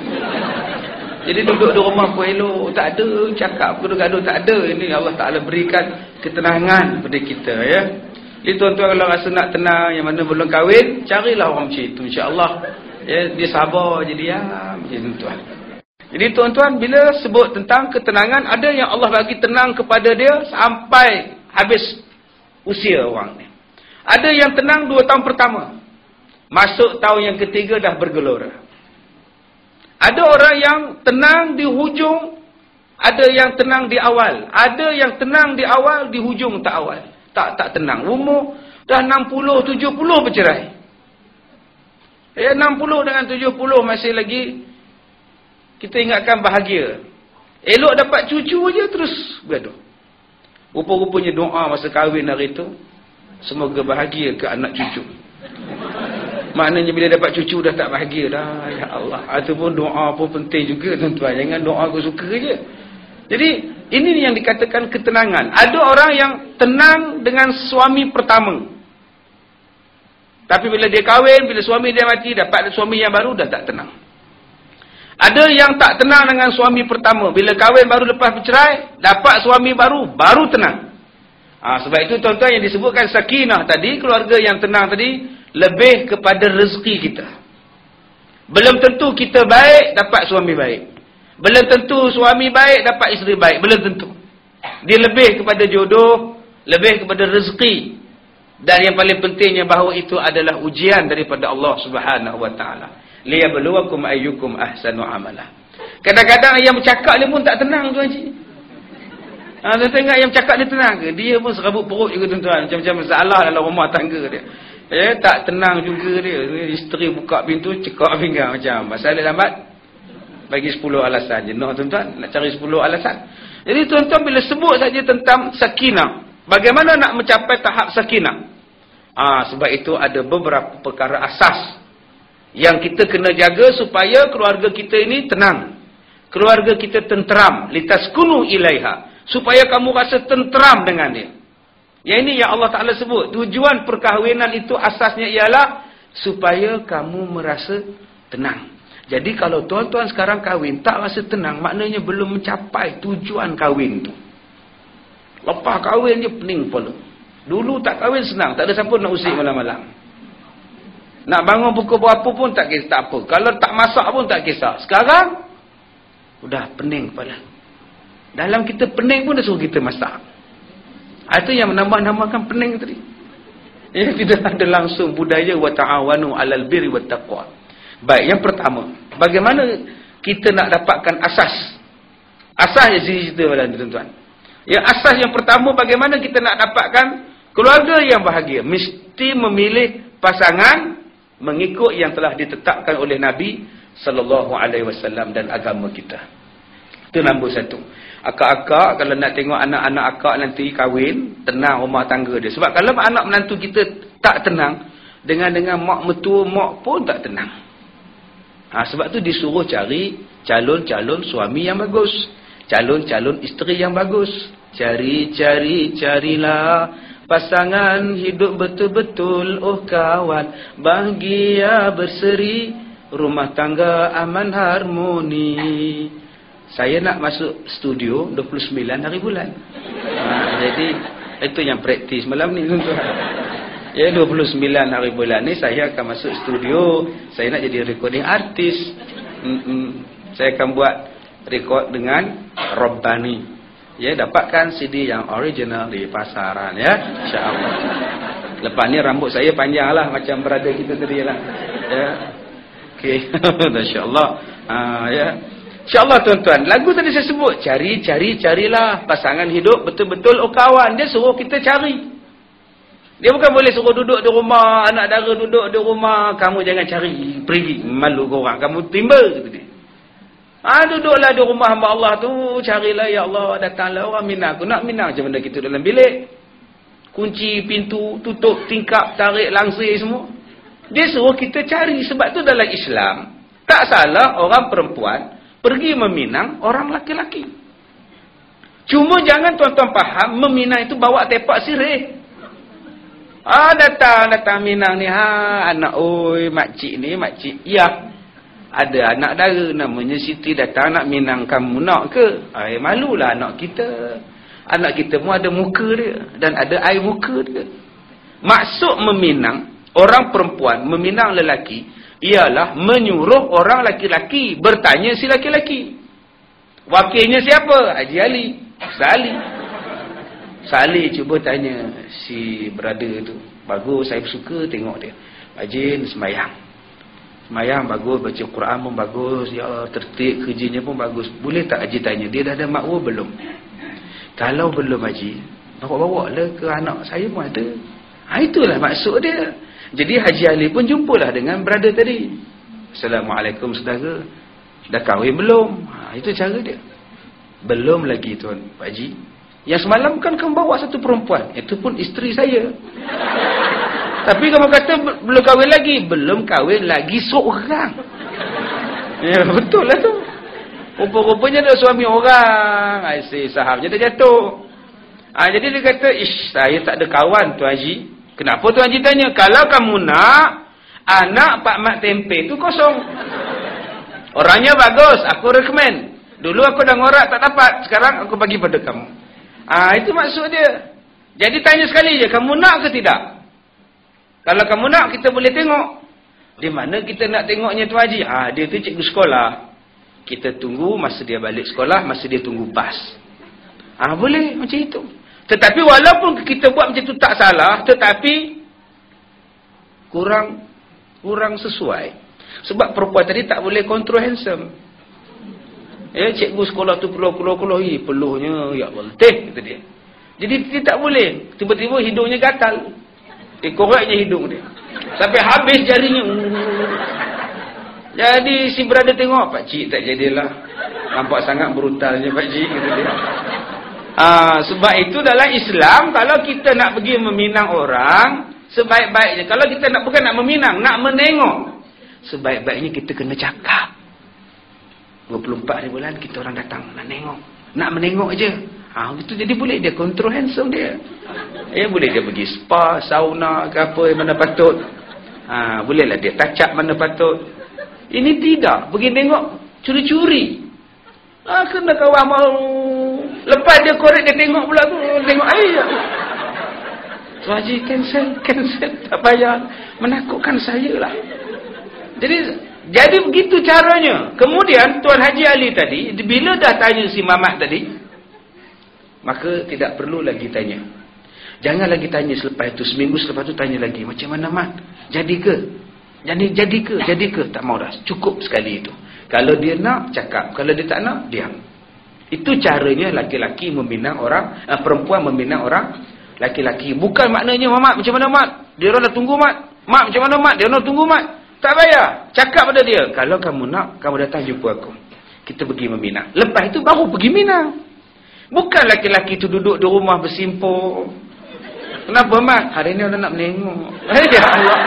Jadi duduk di rumah pun elok, tak ada cakap gaduh-gaduh, tak ada. Ini Allah Ta'ala berikan ketenangan pada kita, ya. Jadi tuan-tuan kalau rasa nak tenang, yang mana belum kahwin, carilah orang macam itu, insya-Allah. Ya, dia sabar je dia, macam tuan. Jadi tuan-tuan, bila sebut tentang ketenangan, ada yang Allah bagi tenang kepada dia sampai habis usia orang ni. Ada yang tenang dua tahun pertama. Masuk tahun yang ketiga dah bergelora. Ada orang yang tenang di hujung, ada yang tenang di awal. Ada yang tenang di awal, di hujung tak awal. Tak tak tenang. Umur dah enam puluh, tujuh puluh bercerai. Ya, enam puluh dengan tujuh puluh masih lagi kita ingatkan bahagia. Elok dapat cucu je terus bergaduh. Rupa-rupanya doa masa kahwin hari tu, semoga bahagia ke anak cucu. Maknanya bila dapat cucu dah tak bahagia dah. Ya Allah. Ataupun doa pun penting juga tuan-tuan. Jangan doa aku suka je. Jadi ini yang dikatakan ketenangan. Ada orang yang tenang dengan suami pertama. Tapi bila dia kahwin, bila suami dia mati, dapat suami yang baru, dah tak tenang. Ada yang tak tenang dengan suami pertama. Bila kahwin baru lepas bercerai, dapat suami baru, baru tenang. Ha, sebab itu tuan-tuan yang disebutkan sakinah tadi, keluarga yang tenang tadi, lebih kepada rezeki kita. Belum tentu kita baik, dapat suami baik. Belum tentu suami baik, dapat isteri baik. Belum tentu. Dia lebih kepada jodoh, lebih kepada rezeki. Dan yang paling pentingnya bahawa itu adalah ujian daripada Allah Subhanahu wa taala. Liyabluwakum ayyukum ahsanu amala. Kadang-kadang yang bercakap dia pun tak tenang tuan cik. Ha, tuan tengok yang bercakap dia tenang ke? Dia pun serabut perut juga tuan-tuan. Macam-macam masalah dalam rumah tangga dia. Eh, tak tenang juga dia. Isteri buka pintu, cekak pinggang macam. Pasal dia lambat, bagi sepuluh alasan je. No, tuan-tuan, nak cari sepuluh alasan. Jadi tuan-tuan bila sebut saja tentang sakinah, bagaimana nak mencapai tahap sakinah? Ah, sebab itu ada beberapa perkara asas yang kita kena jaga supaya keluarga kita ini tenang. Keluarga kita tenteram. Litaskunu ilaiha. Supaya kamu rasa tenteram dengan dia. Yang ini yang Allah Ta'ala sebut. Tujuan perkahwinan itu asasnya ialah supaya kamu merasa tenang. Jadi kalau tuan-tuan sekarang kahwin tak rasa tenang, maknanya belum mencapai tujuan kahwin tu. Lepas kahwin je pening kepala. Dulu tak kahwin senang, tak ada siapa nak usik malam-malam. Nak bangun pukul berapa pun tak kisah, tak apa. Kalau tak masak pun tak kisah. Sekarang udah pening kepala. Dalam kita pening pun dah suruh kita masak. Itu yang menambah-nambahkan pening tadi. Ya, tidak ada langsung budaya wa ta'awanu 'alal birri wat taqwa. Baik, yang pertama, bagaimana kita nak dapatkan asas? Asas yang saya cerita pada tuan-tuan. Yang asas yang pertama, bagaimana kita nak dapatkan keluarga yang bahagia? Mesti memilih pasangan mengikut yang telah ditetapkan oleh Nabi sallallahu alaihi wasallam dan agama kita. Itu nombor satu. Akak-akak kalau nak tengok anak-anak akak nanti kahwin, tenang rumah tangga dia. Sebab kalau anak menantu kita tak tenang, dengan dengan mak mertua mak pun tak tenang. Ha, sebab tu disuruh cari calon-calon suami yang bagus, calon-calon isteri yang bagus. Cari-cari carilah pasangan hidup betul-betul, oh kawan, bahagia berseri, rumah tangga aman harmoni. Saya nak masuk studio dua puluh sembilan hari bulan. Ha, jadi itu yang praktis malam ni tuan-tuan. Ya, dua puluh sembilan hari bulan ni saya akan masuk studio. Saya nak jadi recording artis. Mm-mm. Saya akan buat record dengan Rabbani. Ya, dapatkan C D yang original di pasaran ya, insya-Allah. Lepas ni rambut saya panjang lah macam brother kita tadi lah. Ya. Okey, masya-Allah. Ha, ya. InsyaAllah tuan-tuan, lagu tadi saya sebut, cari, cari, carilah pasangan hidup betul-betul, oh kawan. Dia suruh kita cari. Dia bukan boleh suruh duduk di rumah, anak dara duduk di rumah, kamu jangan cari, pergi, malu korang, kamu timbul. Ha, duduklah di rumah hamba Allah tu, carilah, ya Allah, datanglah orang minang. Aku nak minang macam mana kita dalam bilik. Kunci pintu, tutup tingkap, tarik langsir semua. Dia suruh kita cari, sebab tu dalam Islam, tak salah orang perempuan pergi meminang orang laki-laki. Cuma jangan tuan-tuan faham, meminang itu bawa tepak sirih. Ah, datang, datang minang ni, ha, anak, oi, makcik ni, makcik, ya. Ada anak dara namanya Siti datang nak minang kamu, nak ke? Ay, malulah anak kita. Anak kita pun ada muka dia, dan ada air muka dia. Maksud meminang orang perempuan, meminang lelaki, ialah menyuruh orang laki-laki bertanya si laki-laki. Wakilnya siapa? Haji Ali, Ustaz Ali. Ustaz Ali cuba tanya si brother tu. Bagus, saya suka tengok dia. Rajin sembahyang. Sembahyang bagus, baca Quran pun bagus, ya tertib, kerjanya pun bagus. Boleh tak Haji tanya, dia dah ada makwa belum? Kalau belum Haji, bawa-bawa lah ke anak saya pun ada. Ha, itulah maksud dia. Jadi Haji Ali pun jumpalah dengan brother tadi. Assalamualaikum saudara. Dah kahwin belum? Ha, itu cara dia. Belum lagi tuan Pak Haji. Yang semalam kan kamu bawa satu perempuan. Itu pun isteri saya. Tapi kamu kata belum kahwin lagi. Belum kahwin lagi seorang. Ya betul lah tu. Rupa-rupanya ada suami orang. Asyik sahamnya dah jatuh. Ha, jadi dia kata, ish, saya tak ada kawan Tuan Haji. Kenapa Tuan Haji tanya? Kalau kamu nak, anak Pak Mat Tempe tu kosong. Orangnya bagus, aku recommend. Dulu aku dah ngorak tak dapat, sekarang aku bagi pada kamu. Ah, itu maksud dia. Jadi tanya sekali je, kamu nak ke tidak? Kalau kamu nak, kita boleh tengok. Di mana kita nak tengoknya Tuan Haji? Ah, dia tu cikgu sekolah. Kita tunggu masa dia balik sekolah, masa dia tunggu bas. Ah, boleh macam itu. Tetapi walaupun kita buat macam tu tak salah, tetapi kurang kurang sesuai. Sebab perempuan tadi tak boleh control handsome. Ya, cikgu sekolah tu peluh-peluh-peluh, ih peluhnya, ya Allah, teh, kata dia. Jadi dia tak boleh. Tiba-tiba hidungnya gatal. Dia koreknya hidung dia. Sampai habis jarinya. Jadi si brother tengok, Pak Cik tak jadilah. Nampak sangat brutalnya Pak Cik, kata dia. Ah, sebab itu dalam Islam, kalau kita nak pergi meminang orang, sebaik-baiknya, kalau kita nak bukan nak meminang, nak menengok, sebaik-baiknya kita kena cakap. dua puluh empat hari bulan kita orang datang nak nengok, nak menengok je. Ah, ha, itu jadi boleh dia control handsome dia. Eh boleh dia pergi spa, sauna ke apa yang mana patut. Ah, ha, bolehlah dia touch up mana patut. Ini tidak, pergi tengok curi-curi. Ah, kena kawan mau. Lepas dia korek dia tengok pula tu, tengok air. Tuan Haji cancel, cancel, tak payah menakutkan saya lah. Jadi jadi begitu caranya. Kemudian Tuan Haji Ali tadi, bila dah tanya si Mamat tadi, maka tidak perlu lagi tanya. Jangan lagi tanya selepas itu, seminggu selepas itu tanya lagi, macam mana Mat? Jadi ke? Jadi jadi ke? Jadi ke? Tak mau dah. Cukup sekali itu. Kalau dia nak, cakap. Kalau dia tak nak, diam. Itu caranya laki-laki meminang orang, eh, perempuan meminang orang laki-laki. Bukan maknanya, Mat, macam mana Mat? Dia orang dah tunggu Mat. Mat, macam mana Mat? Dia orang dah tunggu Mat. Tak payah. Cakap pada dia. Kalau kamu nak, kamu datang jumpa aku. Kita pergi meminang. Lepas itu baru pergi minang. Bukan laki-laki itu duduk di rumah bersimpul. Kenapa Mat? Hari ni orang nak menengok. Eh, ya Allah.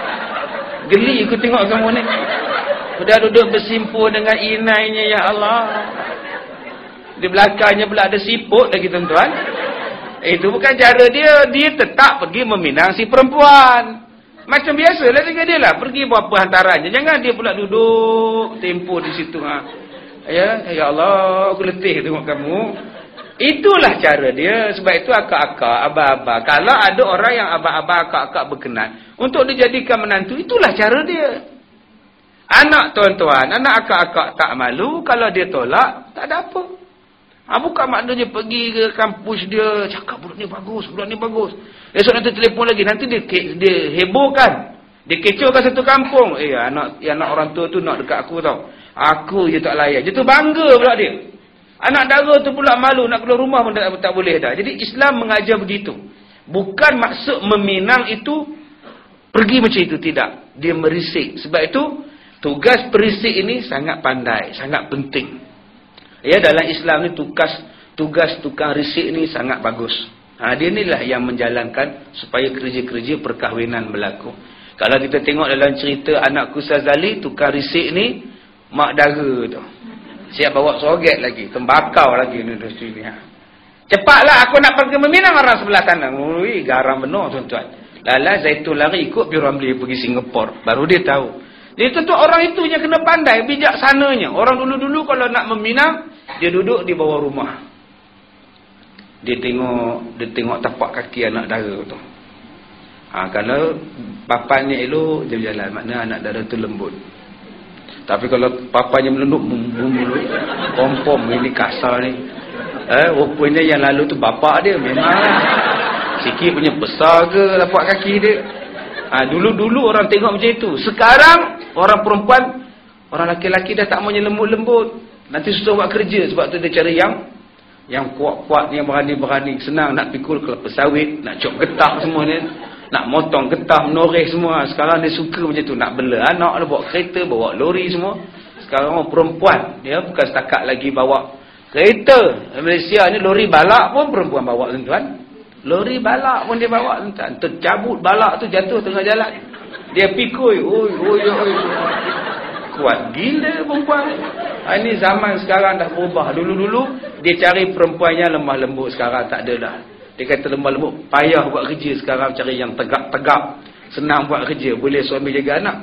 Geli aku tengok kamu ni. Sudah duduk bersimpul dengan inainya, ya Allah. Di belakangnya pula ada siput lagi tuan-tuan. Itu bukan cara dia. Dia tetap pergi meminang si perempuan. Macam biasalah dengan dia lah. Pergi buat apa hantarannya. Jangan dia pula duduk tempoh di situ. Ha. Ya, ya Allah, aku letih tengok kamu. Itulah cara dia. Sebab itu akak-akak, abah-abah. Kalau ada orang yang abah-abah, akak-akak berkenan untuk dijadikan menantu, itulah cara dia. Anak tuan-tuan, anak akak-akak tak malu. Kalau dia tolak, tak ada apa. Ha, bukan maknanya pergi ke kampus dia, cakap budak ni bagus, budak ni bagus. Esok nanti telefon lagi, nanti dia dia hebohkan. Dia kecohkan satu kampung. Eh, anak anak orang tua tu nak dekat aku tau. Aku je tak layan. Dia tu bangga pula dia. Anak dara tu pula malu, nak keluar rumah pun tak, tak boleh dah. Jadi Islam mengajar begitu. Bukan maksud meminang itu pergi macam itu, tidak. Dia merisik. Sebab itu tugas perisik ini sangat pandai, sangat penting. Ya, dalam Islam ni tugas tugas tukang risik ni sangat bagus. Ha, dia inilah yang menjalankan supaya kerja-kerja perkahwinan berlaku. Kalau kita tengok dalam cerita anakku Ustaz Ali, tukang risik ni mak dara tu. Siap bawa soget lagi, tembakau lagi ni di sini. Ha. Cepatlah aku nak pergi meminang orang sebelah sana. Ui, garam benar tuan-tuan. Lala Zaitun lari ikut P. Ramlee pergi Singapura. Baru dia tahu. Dia tentu orang itu yang kena pandai, bijaksananya. Orang dulu-dulu kalau nak meminang, dia duduk di bawah rumah. Dia tengok dia tengok tapak kaki anak dara tu. Ha, kalau papanya elok, dia berjalan. Maknanya anak dara tu lembut. Tapi kalau papanya melenduk, mulut kompom, ini kasar ni. Eh, rupanya yang lalu tu bapak dia memang sikit punya besar ke lapak kaki dia. Ha, dulu-dulu orang tengok macam itu. Sekarang orang perempuan, orang lelaki-lelaki dah tak maunya lembut-lembut. Nanti susah buat kerja. Sebab tu dia cari yang yang kuat-kuat, yang berani-berani. Senang nak pikul kelapa sawit, nak cop getah semua ni, nak motong getah, menoreh semua. Sekarang dia suka macam tu. Nak bela anak, bawa kereta, bawa lori semua. Sekarang orang perempuan, dia bukan setakat lagi bawa kereta. Malaysia ni lori balak pun perempuan bawa, tuan-tuan. Lori balak pun dia bawa, tuan-tuan. Tercabut balak tu jatuh tengah jalan. Dia pikul, oi oi oi. Kuat gila perempuan. Ini zaman sekarang dah berubah. Dulu-dulu dia cari perempuan yang lemah lembut, sekarang tak ada dah. Dia kata lemah lembut payah buat kerja, sekarang cari yang tegak-tegak, senang buat kerja, boleh suami jaga anak.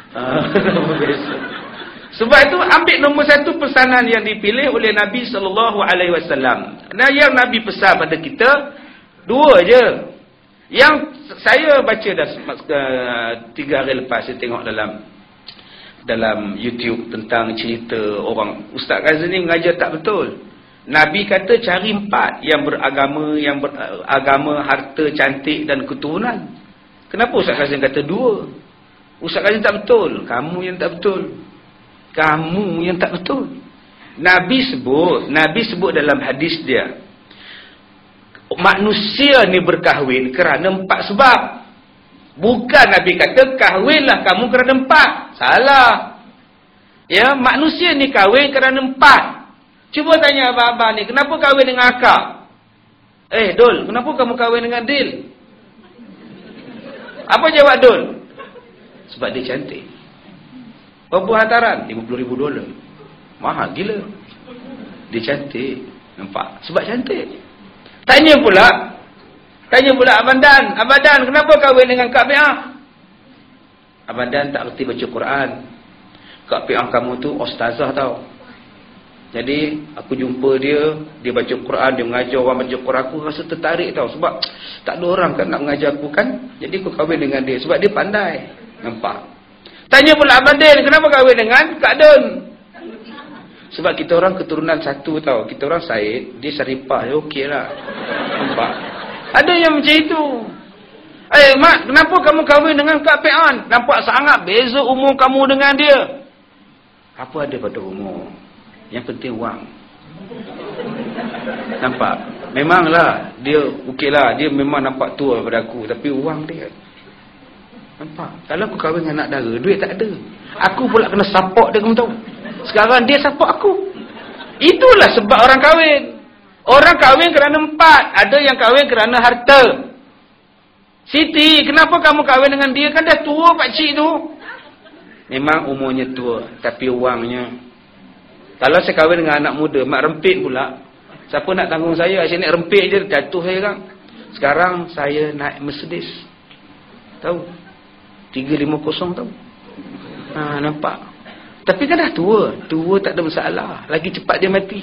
Sebab itu ambil nombor satu pesanan yang dipilih oleh Nabi sallallahu alaihi wasallam. Nah, yang Nabi pesan pada kita dua je. Yang saya baca dah uh, tiga hari lepas, saya tengok dalam dalam YouTube tentang cerita orang Ustaz Ghazali mengajar tak betul. Nabi kata cari empat yang beragama, yang beragama, harta, cantik dan keturunan. Kenapa Ustaz Ghazali kata dua? Ustaz Ghazali tak betul. Kamu yang tak betul. Kamu yang tak betul. Nabi sebut, Nabi sebut dalam hadis dia, manusia ni berkahwin kerana empat sebab. Bukan Nabi kata kahwinlah kamu kerana empat. Salah. Ya, manusia ni kahwin kerana empat. Cuba tanya abang-abang ni, kenapa kahwin dengan akak? Eh, Dul, kenapa kamu kahwin dengan Dil? Apa jawab Dul? Sebab dia cantik. Berapa hantaran? lima puluh ribu dolar. Mahal gila. Dia cantik. Nampak? Sebab cantik. Tanya pula. Tanya pula Abang Dan. Abang Dan, kenapa kahwin dengan Kak Pi'ah? Abang Dan tak reti baca Quran. Kak Pi'ah kamu tu ustazah tau. Jadi, aku jumpa dia. Dia baca Quran. Dia mengajar orang baca Quran. Aku rasa tertarik tau. Sebab tak ada orang kan nak mengajar aku kan. Jadi, aku kahwin dengan dia. Sebab dia pandai. Nampak? Tanya pula Abang Din, kenapa kahwin dengan Kak Dun? Sebab kita orang keturunan satu tau. Kita orang Said, dia Saripah, dia okey lah. Nampak? Ada yang macam itu. Eh mak, kenapa kamu kahwin dengan Kak Pi'an? Nampak sangat beza umur kamu dengan dia. Apa ada pada umur? Yang penting wang. Nampak? Memanglah dia okey lah, dia memang nampak tua daripada aku, tapi wang dia. Nampak? Kalau aku kahwin dengan anak dara, duit tak ada. Aku pula kena support dia, kamu tahu. Sekarang dia support aku. Itulah sebab orang kahwin. Orang kahwin kerana empat. Ada yang kahwin kerana harta. Siti, kenapa kamu kahwin dengan dia? Kan dah tua pakcik tu. Memang umurnya tua, tapi wangnya. Kalau saya kahwin dengan anak muda, mak rempit pula. Siapa nak tanggung saya? Saya naik rempit je, jatuh saya kan. Sekarang saya naik Mercedes. Tahu? tiga lima kosong tahu. Ha, nampak? Tapi kan dah tua. Tua tak ada masalah. Lagi cepat dia mati.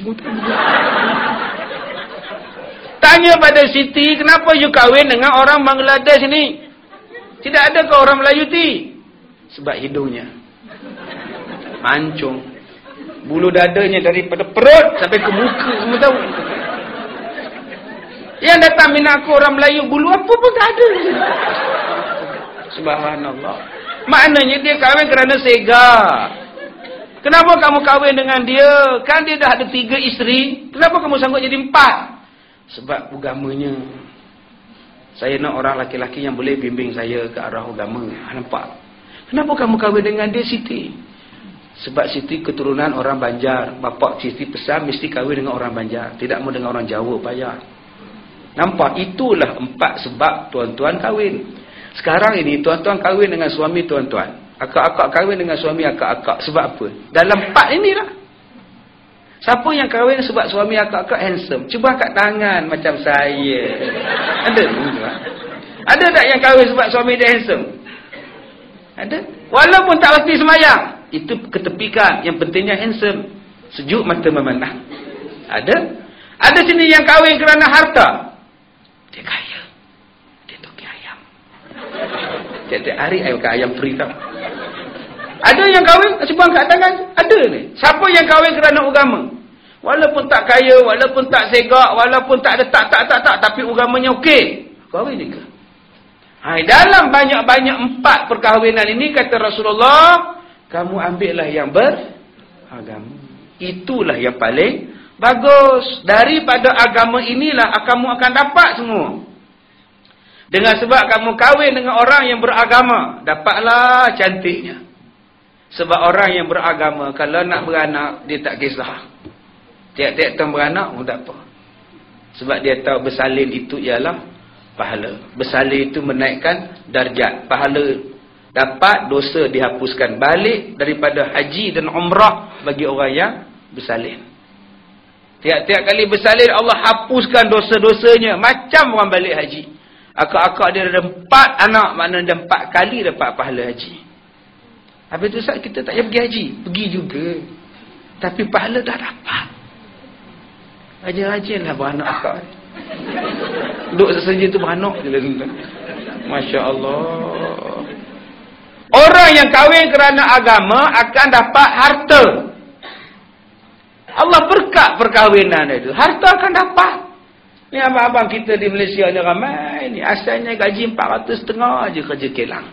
Tanya pada Siti, kenapa you kahwin dengan orang Bangladesh ni? Tidak ada ke orang Melayu ti? Sebab hidungnya mancung. Bulu dadanya daripada perut sampai ke muka, kamu tahu. Yang datang minat aku orang Melayu, bulu apa pun tak ada. Subhanallah. Maknanya dia kahwin kerana sega. Kenapa kamu kahwin dengan dia? Kan dia dah ada tiga isteri. Kenapa kamu sanggup jadi empat? Sebab agamanya. Saya nak orang laki-laki yang boleh bimbing saya ke arah agama. Nampak? Kenapa kamu kahwin dengan dia, Siti? Sebab Siti keturunan orang Banjar. Bapak Siti pesan mesti kahwin dengan orang Banjar. Tidak mau dengan orang Jawa, payah. Nampak? Itulah empat sebab tuan-tuan kahwin. Sekarang ini tuan-tuan kahwin dengan suami tuan-tuan. Akak-akak kahwin dengan suami akak-akak. Sebab apa? Dalam empat inilah. Siapa yang kahwin sebab suami akak-akak handsome? Cuba angkat tangan macam saya. Ada? Ada tak yang kahwin sebab suami dia handsome? Ada? Walaupun tak pasti semayang. Itu ketepikan. Yang pentingnya handsome. Sejuk mata memandang. Ada? Ada sini yang kahwin kerana harta. Dia kaya. Dia toki ayam. Tiap-tiap hari saya makan ayam free tau. Ada yang kahwin, sebab kat tangan. Ada ni. Siapa yang kahwin kerana agama? Walaupun tak kaya, walaupun tak segak, walaupun tak ada tak, tak, tak, tak. Tapi agamanya okey. Kahwin juga. Hai, dalam banyak-banyak empat perkahwinan ini, kata Rasulullah, kamu ambillah yang beragama. Itulah yang paling bagus. Daripada agama inilah kamu akan dapat semua. Dengan sebab kamu kahwin dengan orang yang beragama, dapatlah cantiknya. Sebab orang yang beragama, kalau nak beranak, dia tak kisah. Tiap-tiap tahun beranak pun tak apa. Sebab dia tahu bersalin itu ialah pahala. Bersalin itu menaikkan darjat. Pahala dapat, dosa dihapuskan. Balik daripada haji dan umrah bagi orang yang bersalin. Tiap-tiap kali bersalin, Allah hapuskan dosa-dosanya. Macam orang balik haji. Akak-akak dia ada empat anak, maknanya dia empat kali dapat pahala haji. Habis tu saat kita tak payah pergi haji. Pergi juga. Tapi pahala dah dapat. Rajin-rajinlah beranak akak. Duduk sesaja tu beranak je lah. Masya Allah. Orang yang kahwin kerana agama akan dapat harta. Allah berkat perkahwinan itu. Harta akan dapat. Ni abang-abang kita di Malaysia ni ramai ni. Asalnya gaji empat ratus setengah aja kerja kilang.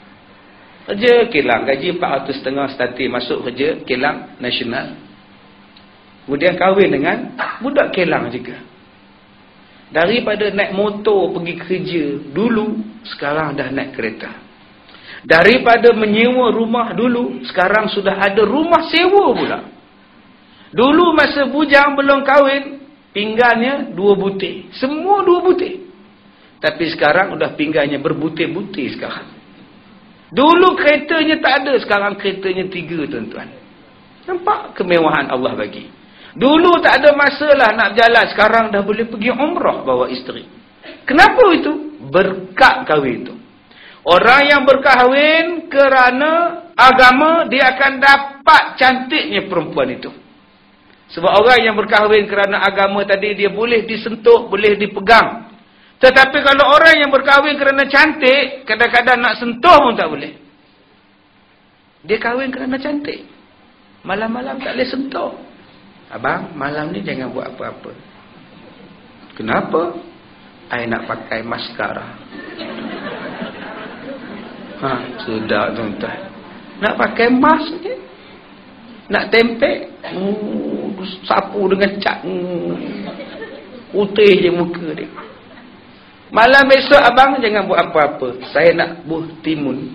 Kerja kilang. Gaji empat ratus setengah starting masuk kerja kilang nasional. Kemudian kahwin dengan budak kilang juga. Daripada naik motor pergi kerja dulu, sekarang dah naik kereta. Daripada menyewa rumah dulu, sekarang sudah ada rumah sewa pula. Dulu masa bujang belum kahwin, pinggangnya dua butir. Semua dua butir. Tapi sekarang sudah pinggangnya berbutir-butir sekarang. Dulu keretanya tak ada, sekarang keretanya tiga, tuan-tuan. Nampak kemewahan Allah bagi. Dulu tak ada masalah nak berjalan, sekarang dah boleh pergi umrah bawa isteri. Kenapa itu? Berkat kahwin itu. Orang yang berkahwin kerana agama, dia akan dapat cantiknya perempuan itu. Sebab orang yang berkahwin kerana agama tadi, dia boleh disentuh, boleh dipegang. Tetapi kalau orang yang berkahwin kerana cantik, kadang-kadang nak sentuh pun tak boleh. Dia kahwin kerana cantik. Malam-malam tak boleh sentuh. Abang, malam ni jangan buat apa-apa. Kenapa? I nak pakai maskara. Ha, sudah tuan-tuan. Nak pakai mask je. Nak tempek. Hmm, sapu dengan cat. Hmm, putih je muka dia. Malam besok abang jangan buat apa-apa. Saya nak buh timun.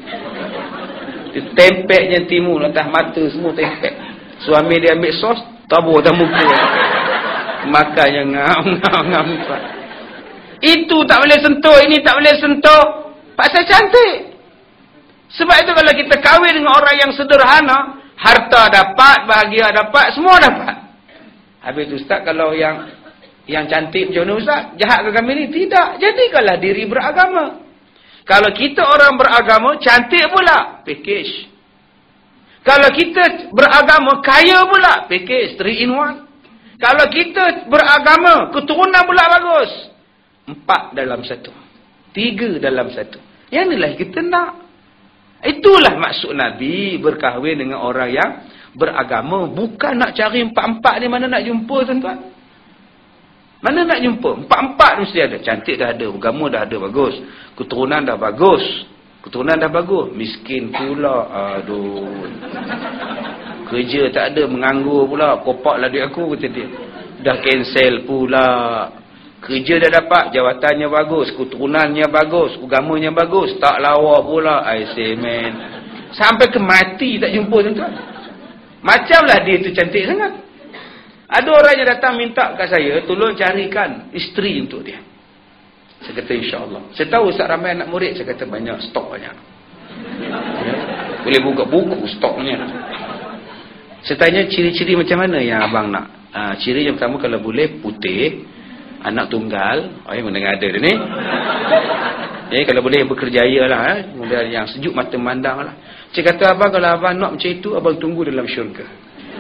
Tempeknya timun atas mata semua tempek. Suami dia ambil sos, tabur atas muka. Makannya ngam-ngam-ngam. Itu tak boleh sentuh, ini tak boleh sentuh. Pasal cantik. Sebab itu kalau kita kahwin dengan orang yang sederhana, harta dapat, bahagia dapat, semua dapat. Habis itu Ustaz, kalau yang yang cantik macam mana Ustaz? Jahat ke kami ni? Tidak. Jadikanlah diri beragama. Kalau kita orang beragama, cantik pula, package. Kalau kita beragama, kaya pula, package, three in one. Kalau kita beragama, keturunan pula bagus. Empat dalam satu. Tiga dalam satu. Yang inilah kita nak. Itulah maksud Nabi berkahwin dengan orang yang beragama. Bukan nak cari empat-empat ni, mana nak jumpa tuan-tuan? Mana nak jumpa? Empat-empat mesti ada. Cantik dah ada, agama dah ada, bagus. Keturunan dah bagus. Keturunan dah bagus. Miskin pula. Aduh. Kerja tak ada, menganggur pula. Kopaklah duit aku, kata dia. Dah cancel pula. Kerja dah dapat, jawatannya bagus, keturunannya bagus, agamanya bagus, tak lawa pula. I say man. Sampai ke mati tak jumpa tuan-tuan. Macamlah dia tu cantik sangat. Ada orang yang datang minta kat saya, tolong carikan isteri untuk dia. Saya kata insya-Allah. Saya tahu Ustaz ramai anak murid, saya kata banyak, stok banyak. Ya? Boleh buka buku stoknya. Saya tanya ciri-ciri macam mana yang abang nak? Ha, ciri yang pertama kalau boleh putih, anak tunggal. Oh, yang mana ada dia ni? Eh, kalau boleh berkerjaya lah. Eh. Kemudian yang sejuk mata memandang lah. Saya kata abang, kalau abang nak macam itu, abang tunggu dalam syurga.